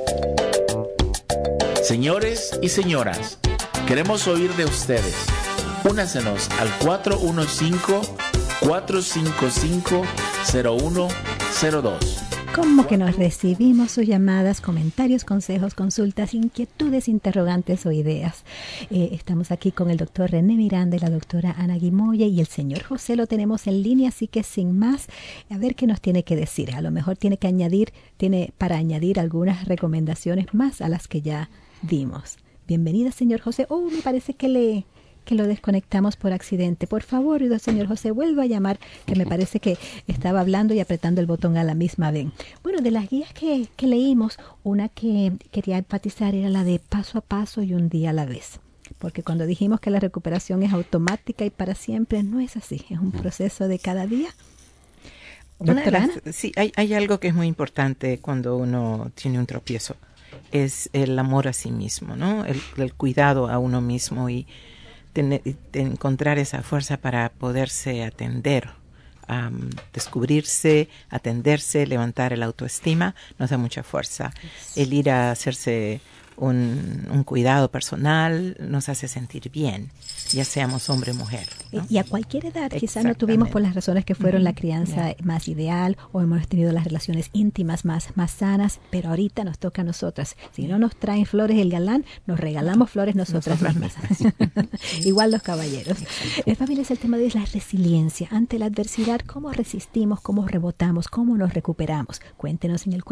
Señores y señoras, queremos oír de ustedes. Únasenos al 415-455-0102. Como que nos recibimos sus llamadas, comentarios, consejos, consultas, inquietudes, interrogantes o ideas. Estamos aquí con el doctor René Miranda y la doctora Ana Guimoya, y el señor José lo tenemos en línea, así que sin más, a ver qué nos tiene que decir. A lo mejor tiene para añadir algunas recomendaciones más a las que ya dimos. Bienvenida, señor José. Me parece que lo desconectamos por accidente. Por favor, señor José, vuelva a llamar, que me parece que estaba hablando y apretando el botón a la misma vez. Bueno, de las guías que leímos, una que quería enfatizar era la de paso a paso y un día a la vez. Porque cuando dijimos que la recuperación es automática y para siempre, no es así. Es un proceso de cada día. Doctora, sí, hay algo que es muy importante cuando uno tiene un tropiezo. Es el amor a sí mismo, ¿no? El cuidado a uno mismo y encontrar esa fuerza para poderse atender, descubrirse, atenderse, levantar el autoestima, nos da mucha fuerza. El ir a hacerse un cuidado personal nos hace sentir bien, ya seamos hombre o mujer, ¿no? Y a cualquier edad, quizás no tuvimos por las razones que fueron la crianza más ideal, o hemos tenido las relaciones íntimas más sanas, pero ahorita nos toca a nosotras. Si no nos traen flores el galán, nos regalamos flores nosotras mismas. Igual los caballeros. Familia, es el tema de la resiliencia. Ante la adversidad, ¿cómo resistimos, cómo rebotamos, cómo nos recuperamos? Cuéntenos en el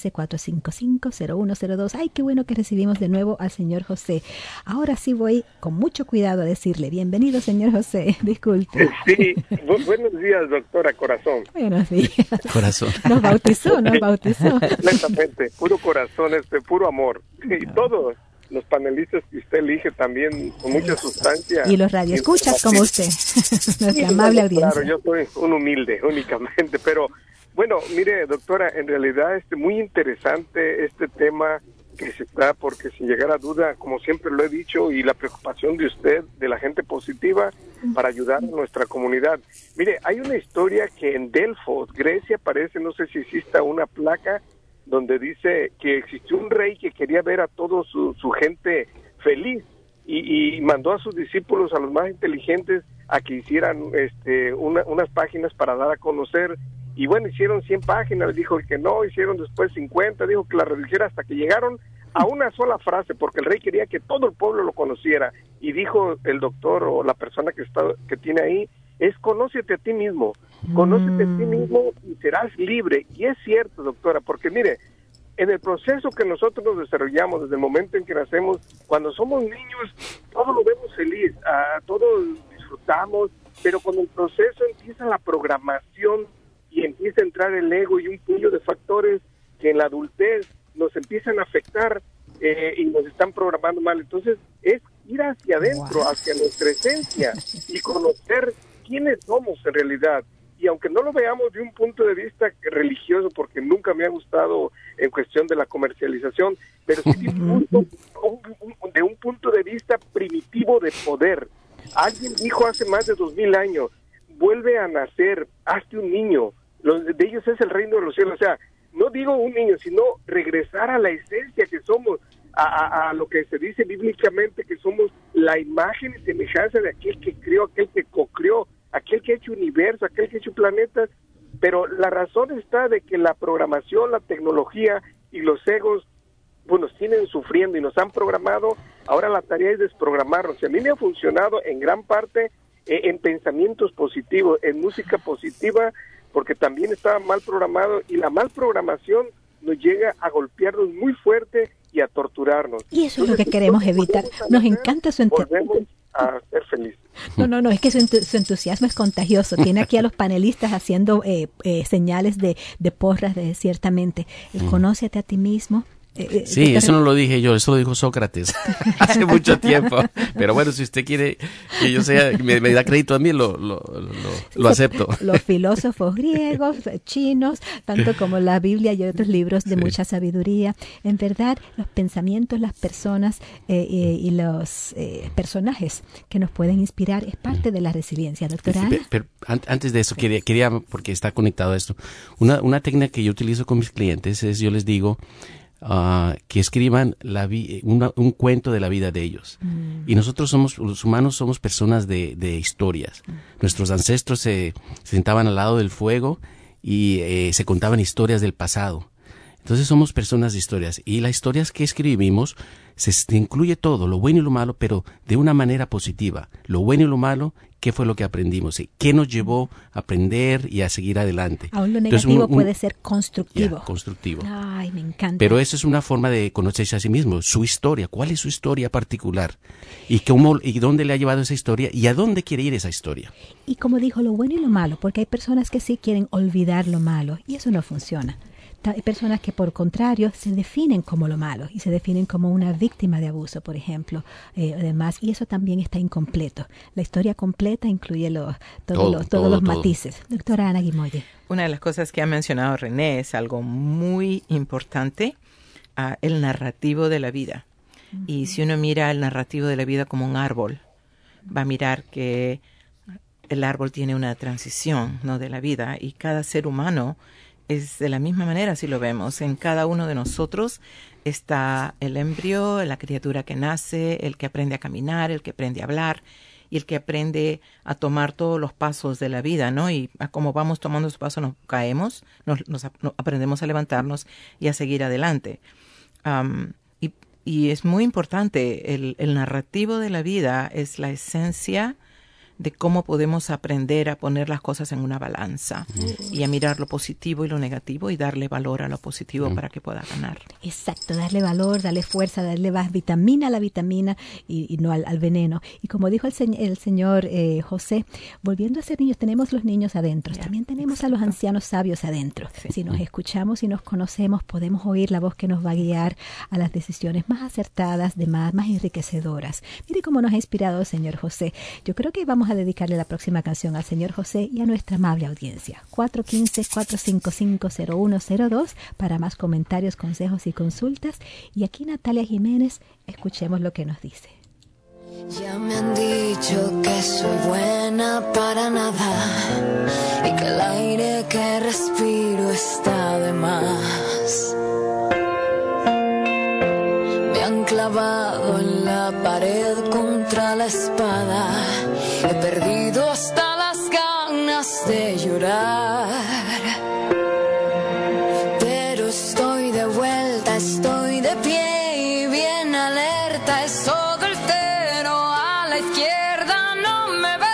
415-455-0102. Ay, qué bueno que recibimos de nuevo al señor José. Ahora sí voy con mucho cuidado a decirle, bienvenido, señor José, disculpe. Sí, buenos días, doctora Corazón. Buenos días. Corazón. Nos bautizó. Completamente, puro corazón, puro amor. Y todos los panelistas que usted elige también con mucha sustancia. Y los radioescuchas como usted, nuestra amable audiencia. Claro, yo soy un humilde únicamente, pero bueno, mire, doctora, en realidad muy interesante este tema que se está, porque sin llegar a duda, como siempre lo he dicho, y la preocupación de usted, de la gente positiva, para ayudar a nuestra comunidad. Mire, hay una historia que en Delfos, Grecia, parece, no sé si exista una placa donde dice que existió un rey que quería ver a toda su gente feliz y mandó a sus discípulos, a los más inteligentes, a que hicieran unas páginas para dar a conocer. Y bueno, hicieron 100 páginas, dijo el que no, hicieron después 50, dijo que la redujera hasta que llegaron a una sola frase, porque el rey quería que todo el pueblo lo conociera. Y dijo el doctor o la persona que tiene ahí, es conócete a ti mismo, conócete a ti mismo y serás libre. Y es cierto, doctora, porque mire, en el proceso que nosotros nos desarrollamos desde el momento en que nacemos, cuando somos niños, todo lo vemos feliz, todos disfrutamos, pero cuando el proceso empieza la programación y empieza a entrar el ego y un puño de factores que en la adultez nos empiezan a afectar y nos están programando mal. Entonces es ir hacia adentro, hacia nuestra esencia y conocer quiénes somos en realidad. Y aunque no lo veamos de un punto de vista religioso, porque nunca me ha gustado en cuestión de la comercialización, pero sí de un punto de vista primitivo de poder. Alguien dijo hace más de 2000 años, vuelve a nacer, hazte un niño, de ellos es el reino de los cielos. O sea, no digo un niño, sino regresar a la esencia que somos, a lo que se dice bíblicamente, que somos la imagen y semejanza de aquel que creó, aquel que co-creó, aquel que ha hecho universo, aquel que ha hecho planetas. Pero la razón está de que la programación, la tecnología y los egos pues nos tienen sufriendo y nos han programado. Ahora la tarea es desprogramarnos. Y a mí me ha funcionado en gran parte en pensamientos positivos, en música positiva, porque también estaba mal programado, y la mal programación nos llega a golpearnos muy fuerte y a torturarnos. Y eso es lo que queremos evitar. Nos encanta su volvemos a ser felices. No, es que su entusiasmo es contagioso. Tiene aquí a los panelistas haciendo señales de porras, ciertamente. Conócete a ti mismo. Sí, eso no lo dije yo, eso lo dijo Sócrates hace mucho tiempo. Pero bueno, si usted quiere que yo sea, me da crédito a mí, lo acepto. Los filósofos griegos, chinos, tanto como la Biblia y otros libros de mucha sabiduría. En verdad, los pensamientos, las personas y los personajes que nos pueden inspirar es parte de la resiliencia, doctora Ana. Pero antes de eso, quería, porque está conectado a esto, una técnica que yo utilizo con mis clientes es, yo les digo, que escriban un cuento de la vida de ellos. Y nosotros los humanos somos personas de historias. Nuestros ancestros se sentaban al lado del fuego y se contaban historias del pasado. Entonces somos personas de historias, y las historias que escribimos se incluye todo, lo bueno y lo malo, pero de una manera positiva. Lo bueno y lo malo, ¿qué fue lo que aprendimos? ¿Qué nos llevó a aprender y a seguir adelante? Aún lo negativo puede ser constructivo. Constructivo. Ay, me encanta. Pero eso es una forma de conocerse a sí mismo, su historia. ¿Cuál es su historia particular? ¿Y dónde le ha llevado esa historia? ¿Y a dónde quiere ir esa historia? Y como dijo, lo bueno y lo malo, porque hay personas que sí quieren olvidar lo malo, y eso no funciona. Hay personas que, por contrario, se definen como lo malo y se definen como una víctima de abuso, por ejemplo, además, y eso también está incompleto. La historia completa incluye todos los matices. Doctora Ana Guimoye. Una de las cosas que ha mencionado René es algo muy importante, el narrativo de la vida. Uh-huh. Y si uno mira el narrativo de la vida como un árbol, va a mirar que el árbol tiene una transición, ¿no?, de la vida, y cada ser humano es de la misma manera, si lo vemos. En cada uno de nosotros está el embrión, la criatura que nace, el que aprende a caminar, el que aprende a hablar y el que aprende a tomar todos los pasos de la vida, ¿no? Y como vamos tomando esos pasos nos caemos, aprendemos a levantarnos y a seguir adelante. Y es muy importante, el narrativo de la vida es la esencia de cómo podemos aprender a poner las cosas en una balanza y a mirar lo positivo y lo negativo y darle valor a lo positivo para que pueda ganar. Exacto, darle valor, darle fuerza, darle más vitamina a la vitamina y no al veneno. Y como dijo el señor José, volviendo a ser niños, tenemos los niños adentro, también tenemos a los ancianos sabios adentro. Sí. Si nos escuchamos y nos conocemos, podemos oír la voz que nos va a guiar a las decisiones más acertadas, más enriquecedoras. Mire cómo nos ha inspirado el señor José. Yo creo que vamos a dedicarle la próxima canción al señor José y a nuestra amable audiencia. 415-455-0102 para más comentarios, consejos y consultas. Y aquí Natalia Jiménez, escuchemos lo que nos dice. Ya me han dicho que soy buena para nada y que el aire que respiro está de más. Me han clavado en la pared contra la espada. He perdido hasta las ganas de llorar. Pero estoy de vuelta, estoy de pie y bien alerta. Es todo el cero a la izquierda, no me ve.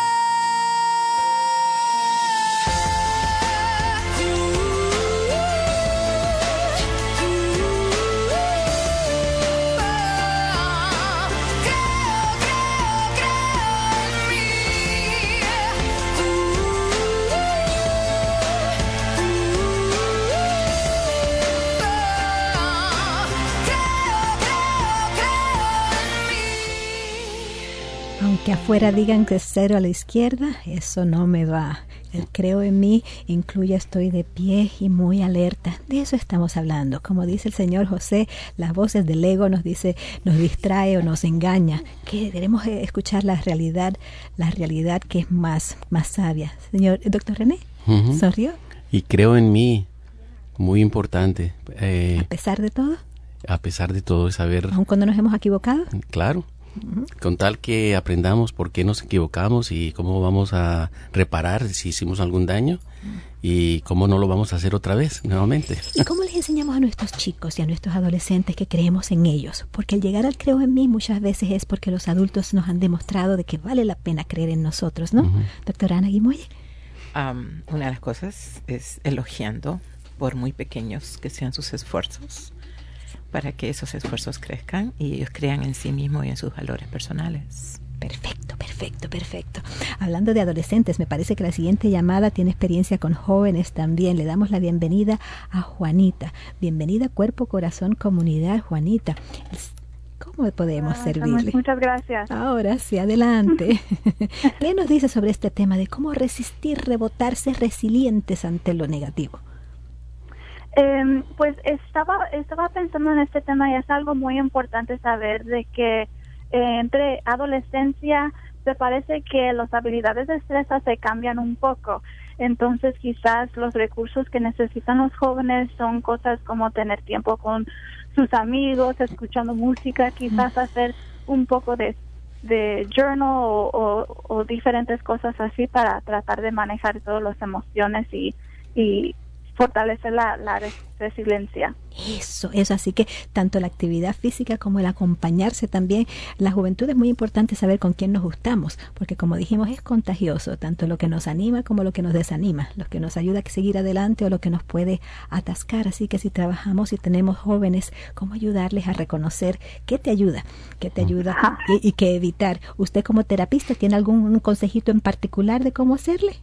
Que afuera digan que es cero a la izquierda, eso no me va. El creo en mí incluye estoy de pie y muy alerta. De eso estamos hablando. Como dice el señor José, las voces del ego nos distrae o nos engaña. Que queremos escuchar la realidad que es más sabia. Señor doctor René, ¿sonrió? Y creo en mí, muy importante. ¿A pesar de todo? A pesar de todo, saber... ¿Aun cuando nos hemos equivocado? Claro. Con tal que aprendamos por qué nos equivocamos y cómo vamos a reparar si hicimos algún daño y cómo no lo vamos a hacer otra vez nuevamente. ¿Y cómo les enseñamos a nuestros chicos y a nuestros adolescentes que creemos en ellos? Porque el llegar al creo en mí muchas veces es porque los adultos nos han demostrado de que vale la pena creer en nosotros, ¿no? Doctora Ana Guimoye. Una de las cosas es elogiando, por muy pequeños que sean sus esfuerzos, para que esos esfuerzos crezcan y ellos crean en sí mismos y en sus valores personales. Perfecto. Hablando de adolescentes, me parece que la siguiente llamada tiene experiencia con jóvenes también. Le damos la bienvenida a Juanita. Bienvenida Cuerpo, Corazón, Comunidad, Juanita. ¿Cómo podemos servirle? Muchas gracias. Ahora sí, adelante. ¿Qué nos dice sobre este tema de cómo resistir, rebotar, ser resilientes ante lo negativo? Pues estaba pensando en este tema y es algo muy importante saber de que entre adolescencia se parece que las habilidades de destreza se cambian un poco. Entonces quizás los recursos que necesitan los jóvenes son cosas como tener tiempo con sus amigos, escuchando música, quizás hacer un poco de journal o diferentes cosas así para tratar de manejar todas las emociones y y fortalecer la resiliencia. Eso, así que tanto la actividad física como el acompañarse también. La juventud es muy importante saber con quién nos gustamos, porque como dijimos es contagioso, tanto lo que nos anima como lo que nos desanima, lo que nos ayuda a seguir adelante o lo que nos puede atascar. Así que si trabajamos y tenemos jóvenes, ¿cómo ayudarles a reconocer qué te ayuda y qué evitar? ¿Usted como terapista tiene algún consejito en particular de cómo hacerle?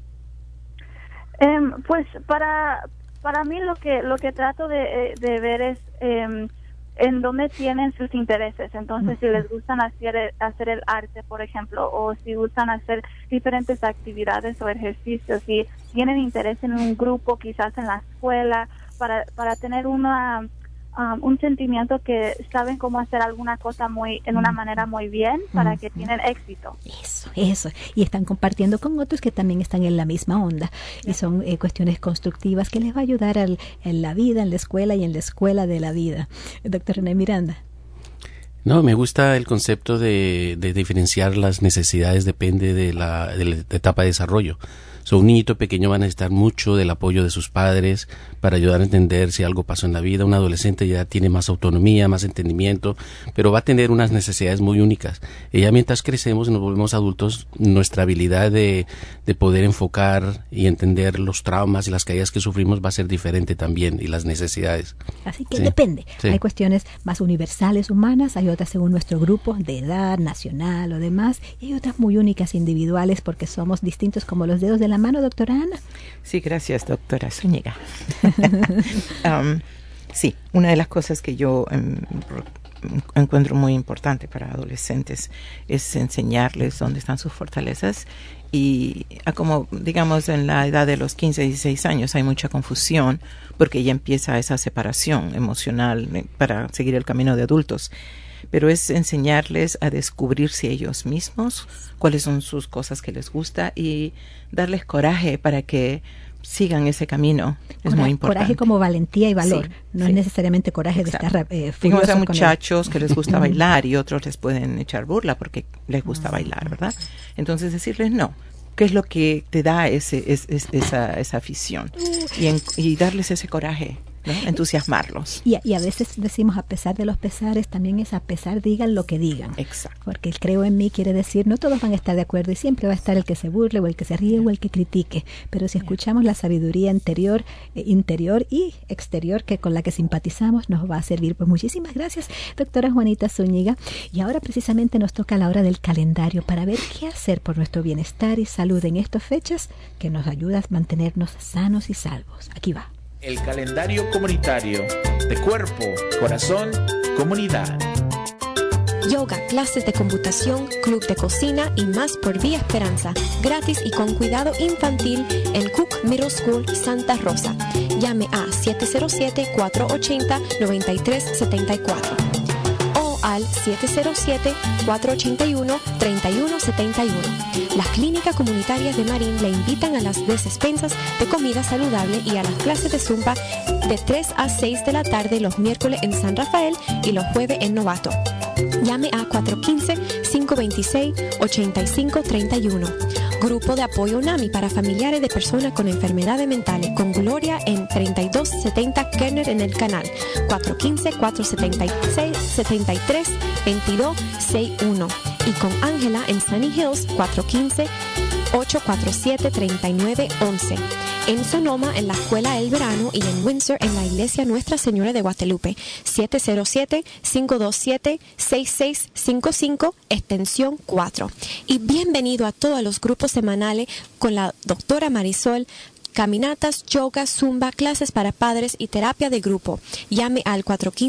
Pues para mí lo que trato de ver es en dónde tienen sus intereses. Entonces, si les gustan hacer el arte, por ejemplo, o si gustan hacer diferentes actividades o ejercicios, si tienen interés en un grupo, quizás en la escuela, para tener un sentimiento que saben cómo hacer alguna cosa en una manera muy bien para que tienen éxito. Eso. Y están compartiendo con otros que también están en la misma onda. Y son cuestiones constructivas que les va a ayudar en la vida, en la escuela y en la escuela de la vida. Doctor René Miranda. No, me gusta el concepto de diferenciar las necesidades, depende de la etapa de desarrollo. Un niñito pequeño va a necesitar mucho del apoyo de sus padres para ayudar a entender si algo pasó en la vida. Un adolescente ya tiene más autonomía, más entendimiento, pero va a tener unas necesidades muy únicas. Ya mientras crecemos y nos volvemos adultos, nuestra habilidad de poder enfocar y entender los traumas y las caídas que sufrimos va a ser diferente también, y las necesidades. Así que depende. Sí. Hay cuestiones más universales, humanas, hay otras según nuestro grupo de edad, nacional o demás, y hay otras muy únicas, individuales, porque somos distintos como los dedos de la mano, doctora Ana. Sí, gracias, doctora Zúñiga. Sí, una de las cosas que yo encuentro muy importante para adolescentes es enseñarles dónde están sus fortalezas, y como digamos en la edad de los 15, 16 años hay mucha confusión porque ya empieza esa separación emocional para seguir el camino de adultos. Pero es enseñarles a descubrirse ellos mismos, cuáles son sus cosas que les gusta, y darles coraje para que sigan ese camino. Es muy importante. Coraje como valentía y valor. No es necesariamente coraje Exacto. de estar furioso. Hay muchachos que les gusta bailar y otros les pueden echar burla porque les gusta bailar, ¿verdad? Entonces decirles no. ¿Qué es lo que te da esa afición? Y darles ese coraje, ¿no? Entusiasmarlos. Y a veces decimos, a pesar de los pesares, también es a pesar, digan lo que digan. Exacto. Porque el creo en mí quiere decir, no todos van a estar de acuerdo, y siempre va a estar el que se burle, o el que se ríe, o el que critique. Pero si escuchamos la sabiduría interior y exterior con la que simpatizamos, nos va a servir. Pues muchísimas gracias, doctora Juanita Zúñiga. Y ahora precisamente nos toca la hora del calendario para ver qué hacer por nuestro bienestar y salud en estas fechas que nos ayuda a mantenernos sanos y salvos. Aquí va. El calendario comunitario de Cuerpo, Corazón, Comunidad. Yoga, clases de computación, club de cocina y más por Vía Esperanza, gratis y con cuidado infantil en Cook Middle School, Santa Rosa. Llame a 707-480-9374 o al 707-481-3171. Las clínicas comunitarias de Marín le invitan a las despensas de comida saludable y a las clases de Zumba de 3 a 6 de la tarde los miércoles en San Rafael y los jueves en Novato. Llame a 415-526-8531. Grupo de apoyo UNAMI para familiares de personas con enfermedades mentales, con Gloria en 3270 Kerner en el canal, 415-476-73-2261. Y con Ángela en Sunny Hills, 415-847-3911. En Sonoma, en la Escuela El Verano, y en Windsor, en la Iglesia Nuestra Señora de Guadalupe, 707-527-6655, extensión 4. Y bienvenido a todos los grupos semanales con la doctora Marisol. Caminatas, yoga, zumba, clases para padres y terapia de grupo. Llame al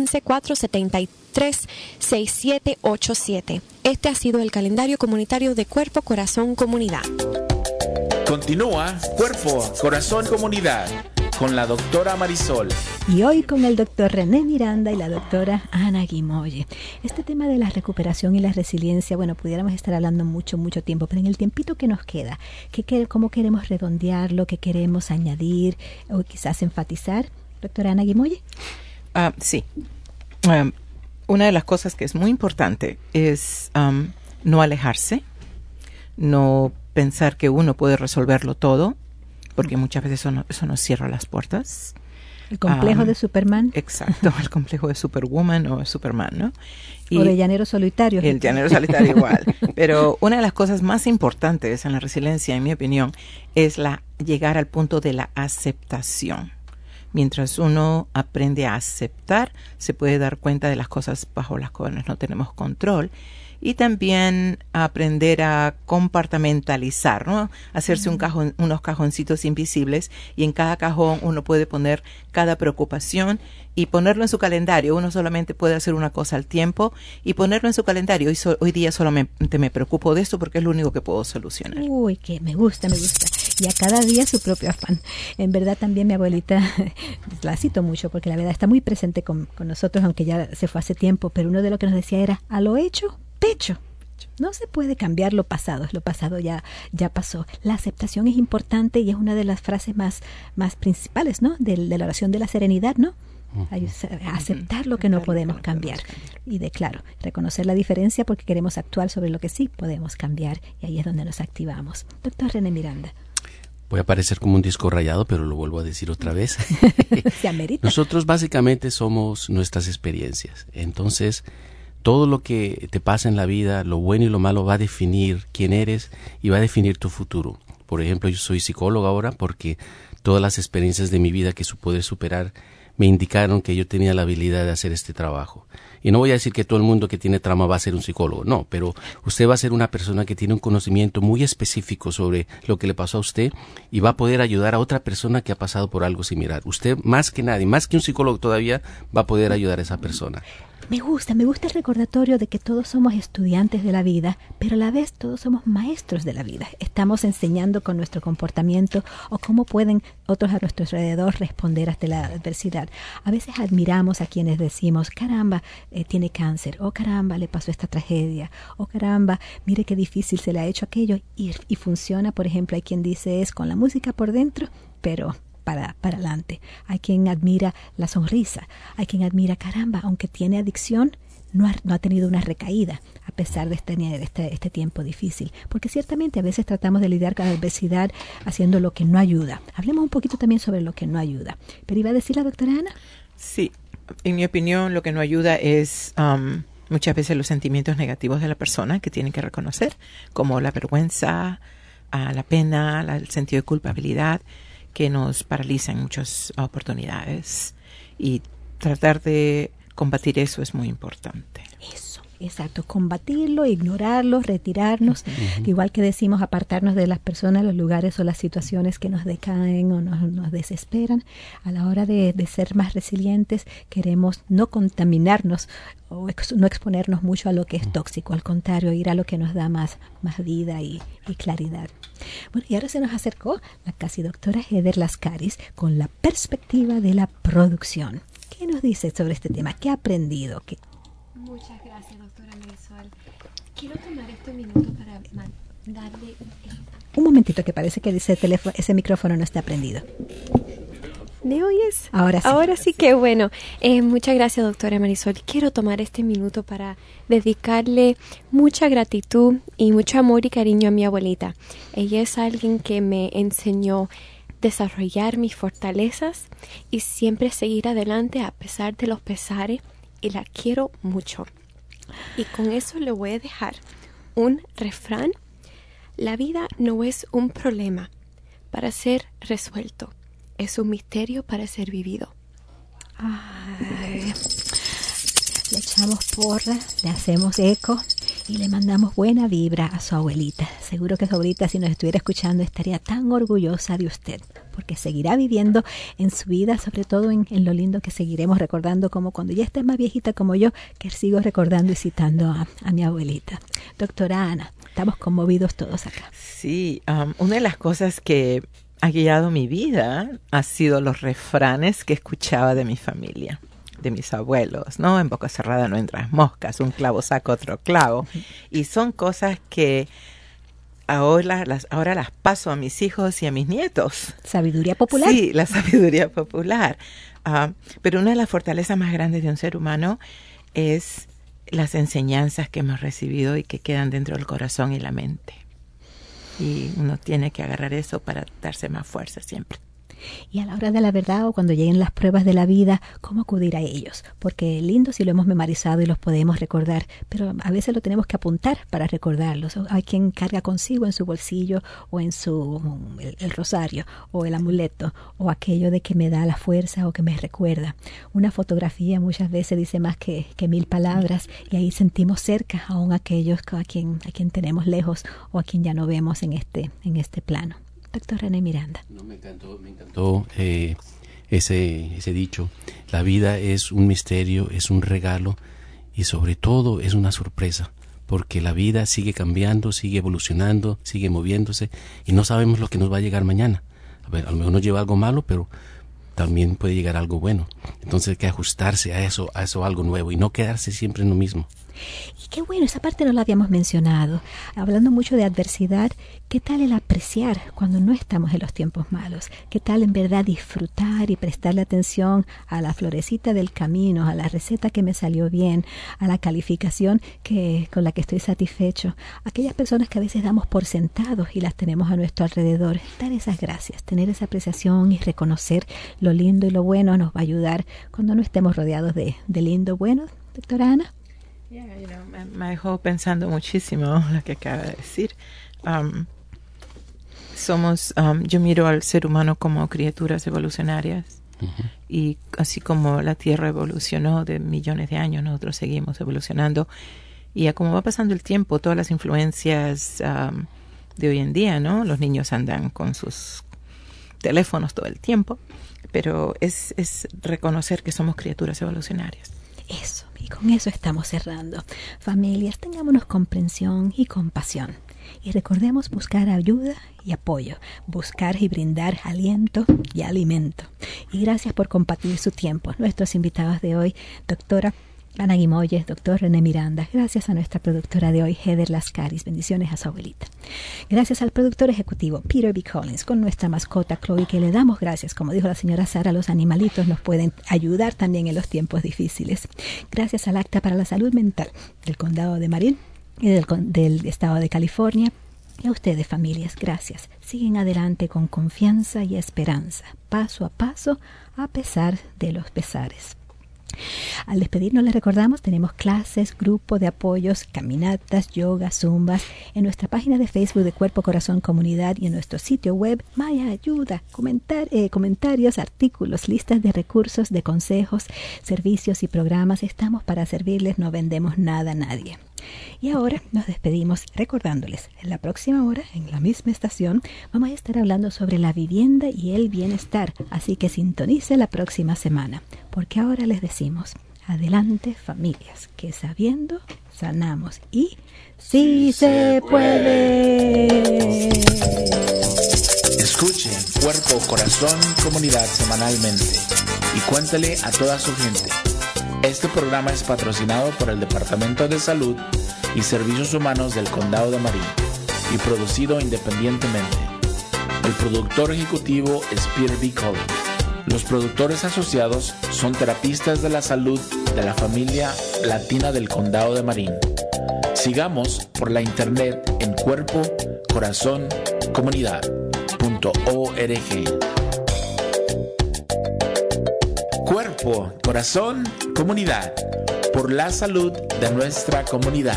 415-473-6787. Este ha sido el calendario comunitario de Cuerpo, Corazón, Comunidad. Continúa Cuerpo, Corazón, Comunidad con la doctora Marisol. Y hoy con el doctor René Miranda y la doctora Ana Guimoye. Este tema de la recuperación y la resiliencia, bueno, pudiéramos estar hablando mucho tiempo, pero en el tiempito que nos queda, ¿cómo queremos redondearlo? ¿Qué queremos añadir o quizás enfatizar? Doctora Ana Guimoye. Sí. Una de las cosas que es muy importante es no alejarse, no pensar que uno puede resolverlo todo, porque muchas veces eso nos cierra las puertas. El complejo de Superman. Exacto, el complejo de Superwoman o Superman, ¿no? Y o de llanero solitario. El llanero solitario igual. Pero una de las cosas más importantes en la resiliencia, en mi opinión, es llegar al punto de la aceptación. Mientras uno aprende a aceptar, se puede dar cuenta de las cosas bajo las cuales no tenemos control. Y también aprender a compartimentalizar, ¿no? Hacerse unos cajoncitos invisibles, y en cada cajón uno puede poner cada preocupación y ponerlo en su calendario. Uno solamente puede hacer una cosa al tiempo y ponerlo en su calendario. Hoy día solamente me preocupo de esto porque es lo único que puedo solucionar. Uy, que me gusta. Y a cada día su propio afán. En verdad también mi abuelita, la cito mucho porque la verdad está muy presente con nosotros, aunque ya se fue hace tiempo, pero uno de lo que nos decía era, a lo hecho, pecho. No se puede cambiar lo pasado ya pasó. La aceptación es importante y es una de las frases más principales, ¿no? De la oración de la serenidad, ¿no? Aceptar lo que no podemos cambiar. Y reconocer la diferencia porque queremos actuar sobre lo que sí podemos cambiar, y ahí es donde nos activamos. Doctor René Miranda. Voy a parecer como un disco rayado, pero lo vuelvo a decir otra vez. Se amerita. Nosotros básicamente somos nuestras experiencias. Entonces, todo lo que te pasa en la vida, lo bueno y lo malo, va a definir quién eres y va a definir tu futuro. Por ejemplo, yo soy psicólogo ahora porque todas las experiencias de mi vida que poder superar me indicaron que yo tenía la habilidad de hacer este trabajo. Y no voy a decir que todo el mundo que tiene trauma va a ser un psicólogo, no, pero usted va a ser una persona que tiene un conocimiento muy específico sobre lo que le pasó a usted y va a poder ayudar a otra persona que ha pasado por algo similar. Usted, más que nadie, más que un psicólogo todavía, va a poder ayudar a esa persona. Me gusta el recordatorio de que todos somos estudiantes de la vida, pero a la vez todos somos maestros de la vida. Estamos enseñando con nuestro comportamiento o cómo pueden otros a nuestro alrededor responder ante la adversidad. A veces admiramos a quienes decimos, caramba, tiene cáncer, o caramba, le pasó esta tragedia, o caramba, mire qué difícil se le ha hecho aquello, y funciona. Por ejemplo, hay quien dice es con la música por dentro, pero para adelante. Hay quien admira la sonrisa, hay quien admira, caramba, aunque tiene adicción, no ha tenido una recaída a pesar de este tiempo difícil, porque ciertamente a veces tratamos de lidiar con la adversidad haciendo lo que no ayuda. Hablemos un poquito también sobre lo que no ayuda. ¿Pero iba a decir la doctora Ana? Sí, en mi opinión lo que no ayuda es muchas veces los sentimientos negativos de la persona que tienen que reconocer, como la vergüenza, la pena, el sentido de culpabilidad, que nos paraliza en muchas oportunidades, y tratar de combatir eso es muy importante. Eso, exacto, combatirlo, ignorarlo, retirarnos, igual que decimos apartarnos de las personas, los lugares o las situaciones que nos decaen o nos desesperan. A la hora de ser más resilientes, queremos no contaminarnos o no exponernos mucho a lo que es tóxico, al contrario, ir a lo que nos da más vida y claridad. Bueno, y ahora se nos acercó la casi doctora Heather Lascaris con la perspectiva de la producción. ¿Qué nos dice sobre este tema? ¿Qué ha aprendido? Muchas gracias, doctora Marisol. Quiero tomar este minuto para darle... Un momentito, que parece que ese micrófono no está prendido. ¿Me oyes? Ahora sí. Ahora sí, qué bueno. Muchas gracias, doctora Marisol. Quiero tomar este minuto para dedicarle mucha gratitud y mucho amor y cariño a mi abuelita. Ella es alguien que me enseñó desarrollar mis fortalezas y siempre seguir adelante a pesar de los pesares, y la quiero mucho. Y con eso le voy a dejar un refrán. La vida no es un problema para ser resuelto, es un misterio para ser vivido. Ay, le echamos porra, le hacemos eco y le mandamos buena vibra a su abuelita. Seguro que su abuelita, si nos estuviera escuchando, estaría tan orgullosa de usted, porque seguirá viviendo en su vida, sobre todo en lo lindo que seguiremos recordando, como cuando ya estés más viejita como yo, que sigo recordando y citando a mi abuelita. Doctora Ana, estamos conmovidos todos acá. Sí, una de las cosas que ha guiado mi vida ha sido los refranes que escuchaba de mi familia, de mis abuelos, ¿no? En boca cerrada no entran moscas, un clavo saca otro clavo. Y son cosas que ahora las paso a mis hijos y a mis nietos. Sabiduría popular. Sí, la sabiduría popular. Pero una de las fortalezas más grandes de un ser humano es las enseñanzas que hemos recibido y que quedan dentro del corazón y la mente. Y uno tiene que agarrar eso para darse más fuerza siempre. Y a la hora de la verdad o cuando lleguen las pruebas de la vida, ¿cómo acudir a ellos? Porque lindo si lo hemos memorizado y los podemos recordar, pero a veces lo tenemos que apuntar para recordarlos. Hay quien carga consigo en su bolsillo o en el rosario o el amuleto o aquello de que me da la fuerza o que me recuerda. Una fotografía muchas veces dice más que 1000 palabras y ahí sentimos cerca aún aquellos a quien tenemos lejos o a quien ya no vemos en este plano. Doctor René Miranda. No, me encantó ese dicho. La vida es un misterio, es un regalo y sobre todo es una sorpresa, porque la vida sigue cambiando, sigue evolucionando, sigue moviéndose y no sabemos lo que nos va a llegar mañana. A lo mejor nos lleva algo malo, pero también puede llegar algo bueno. Entonces hay que ajustarse a eso algo nuevo y no quedarse siempre en lo mismo. Y qué bueno, esa parte no la habíamos mencionado. Hablando mucho de adversidad, ¿qué tal el apreciar cuando no estamos en los tiempos malos? ¿Qué tal en verdad disfrutar y prestarle atención a la florecita del camino, a la receta que me salió bien, a la calificación con la que estoy satisfecho? Aquellas personas que a veces damos por sentados y las tenemos a nuestro alrededor, dar esas gracias, tener esa apreciación y reconocer lo lindo y lo bueno nos va a ayudar cuando no estemos rodeados de lindo bueno. Doctora Ana. Me dejó pensando muchísimo lo que acaba de decir. Yo miro al ser humano como criaturas evolucionarias. Uh-huh. Y así como la Tierra evolucionó de millones de años, nosotros seguimos evolucionando. Y como va pasando el tiempo, todas las influencias de hoy en día, ¿no? Los niños andan con sus teléfonos todo el tiempo, pero es reconocer que somos criaturas evolucionarias. Eso, y con eso estamos cerrando. Familias, tengámonos comprensión y compasión. Y recordemos buscar ayuda y apoyo, buscar y brindar aliento y alimento. Y gracias por compartir su tiempo. Nuestros invitados de hoy, doctora Ana Guimoyes, doctor René Miranda. Gracias a nuestra productora de hoy, Heather Lascaris. Bendiciones a su abuelita. Gracias al productor ejecutivo, Peter B. Collins, con nuestra mascota, Chloe, que le damos gracias. Como dijo la señora Sara, los animalitos nos pueden ayudar también en los tiempos difíciles. Gracias al Acta para la Salud Mental del Condado de Marin y del Estado de California. Y a ustedes, familias, gracias. Siguen adelante con confianza y esperanza, paso a paso, a pesar de los pesares. Al despedirnos les recordamos, tenemos clases, grupo de apoyos, caminatas, yoga, zumbas en nuestra página de Facebook de Cuerpo Corazón Comunidad y en nuestro sitio web Maya Ayuda, comentarios, artículos, listas de recursos, de consejos, servicios y programas. Estamos para servirles, no vendemos nada a nadie. Y ahora nos despedimos recordándoles, en la próxima hora, en la misma estación, vamos a estar hablando sobre la vivienda y el bienestar, así que sintonice la próxima semana, porque ahora les decimos, adelante familias, que sabiendo sanamos y ¡sí se puede! Escuche Cuerpo Corazón Comunidad semanalmente y cuéntele a toda su gente. Este programa es patrocinado por el Departamento de Salud y Servicios Humanos del Condado de Marin y producido independientemente. El productor ejecutivo es Peter B. Collins. Los productores asociados son terapistas de la salud de la familia latina del Condado de Marin. Sigamos por la internet en cuerpocorazoncomunidad.org. Cuerpo, Corazón, Comunidad, por la salud de nuestra comunidad.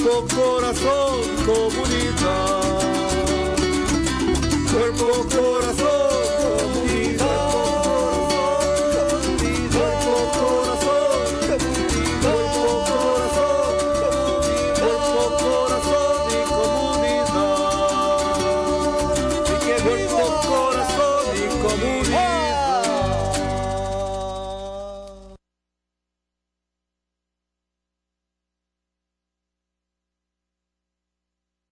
Corazón, comunidad, cuerpo, corazón.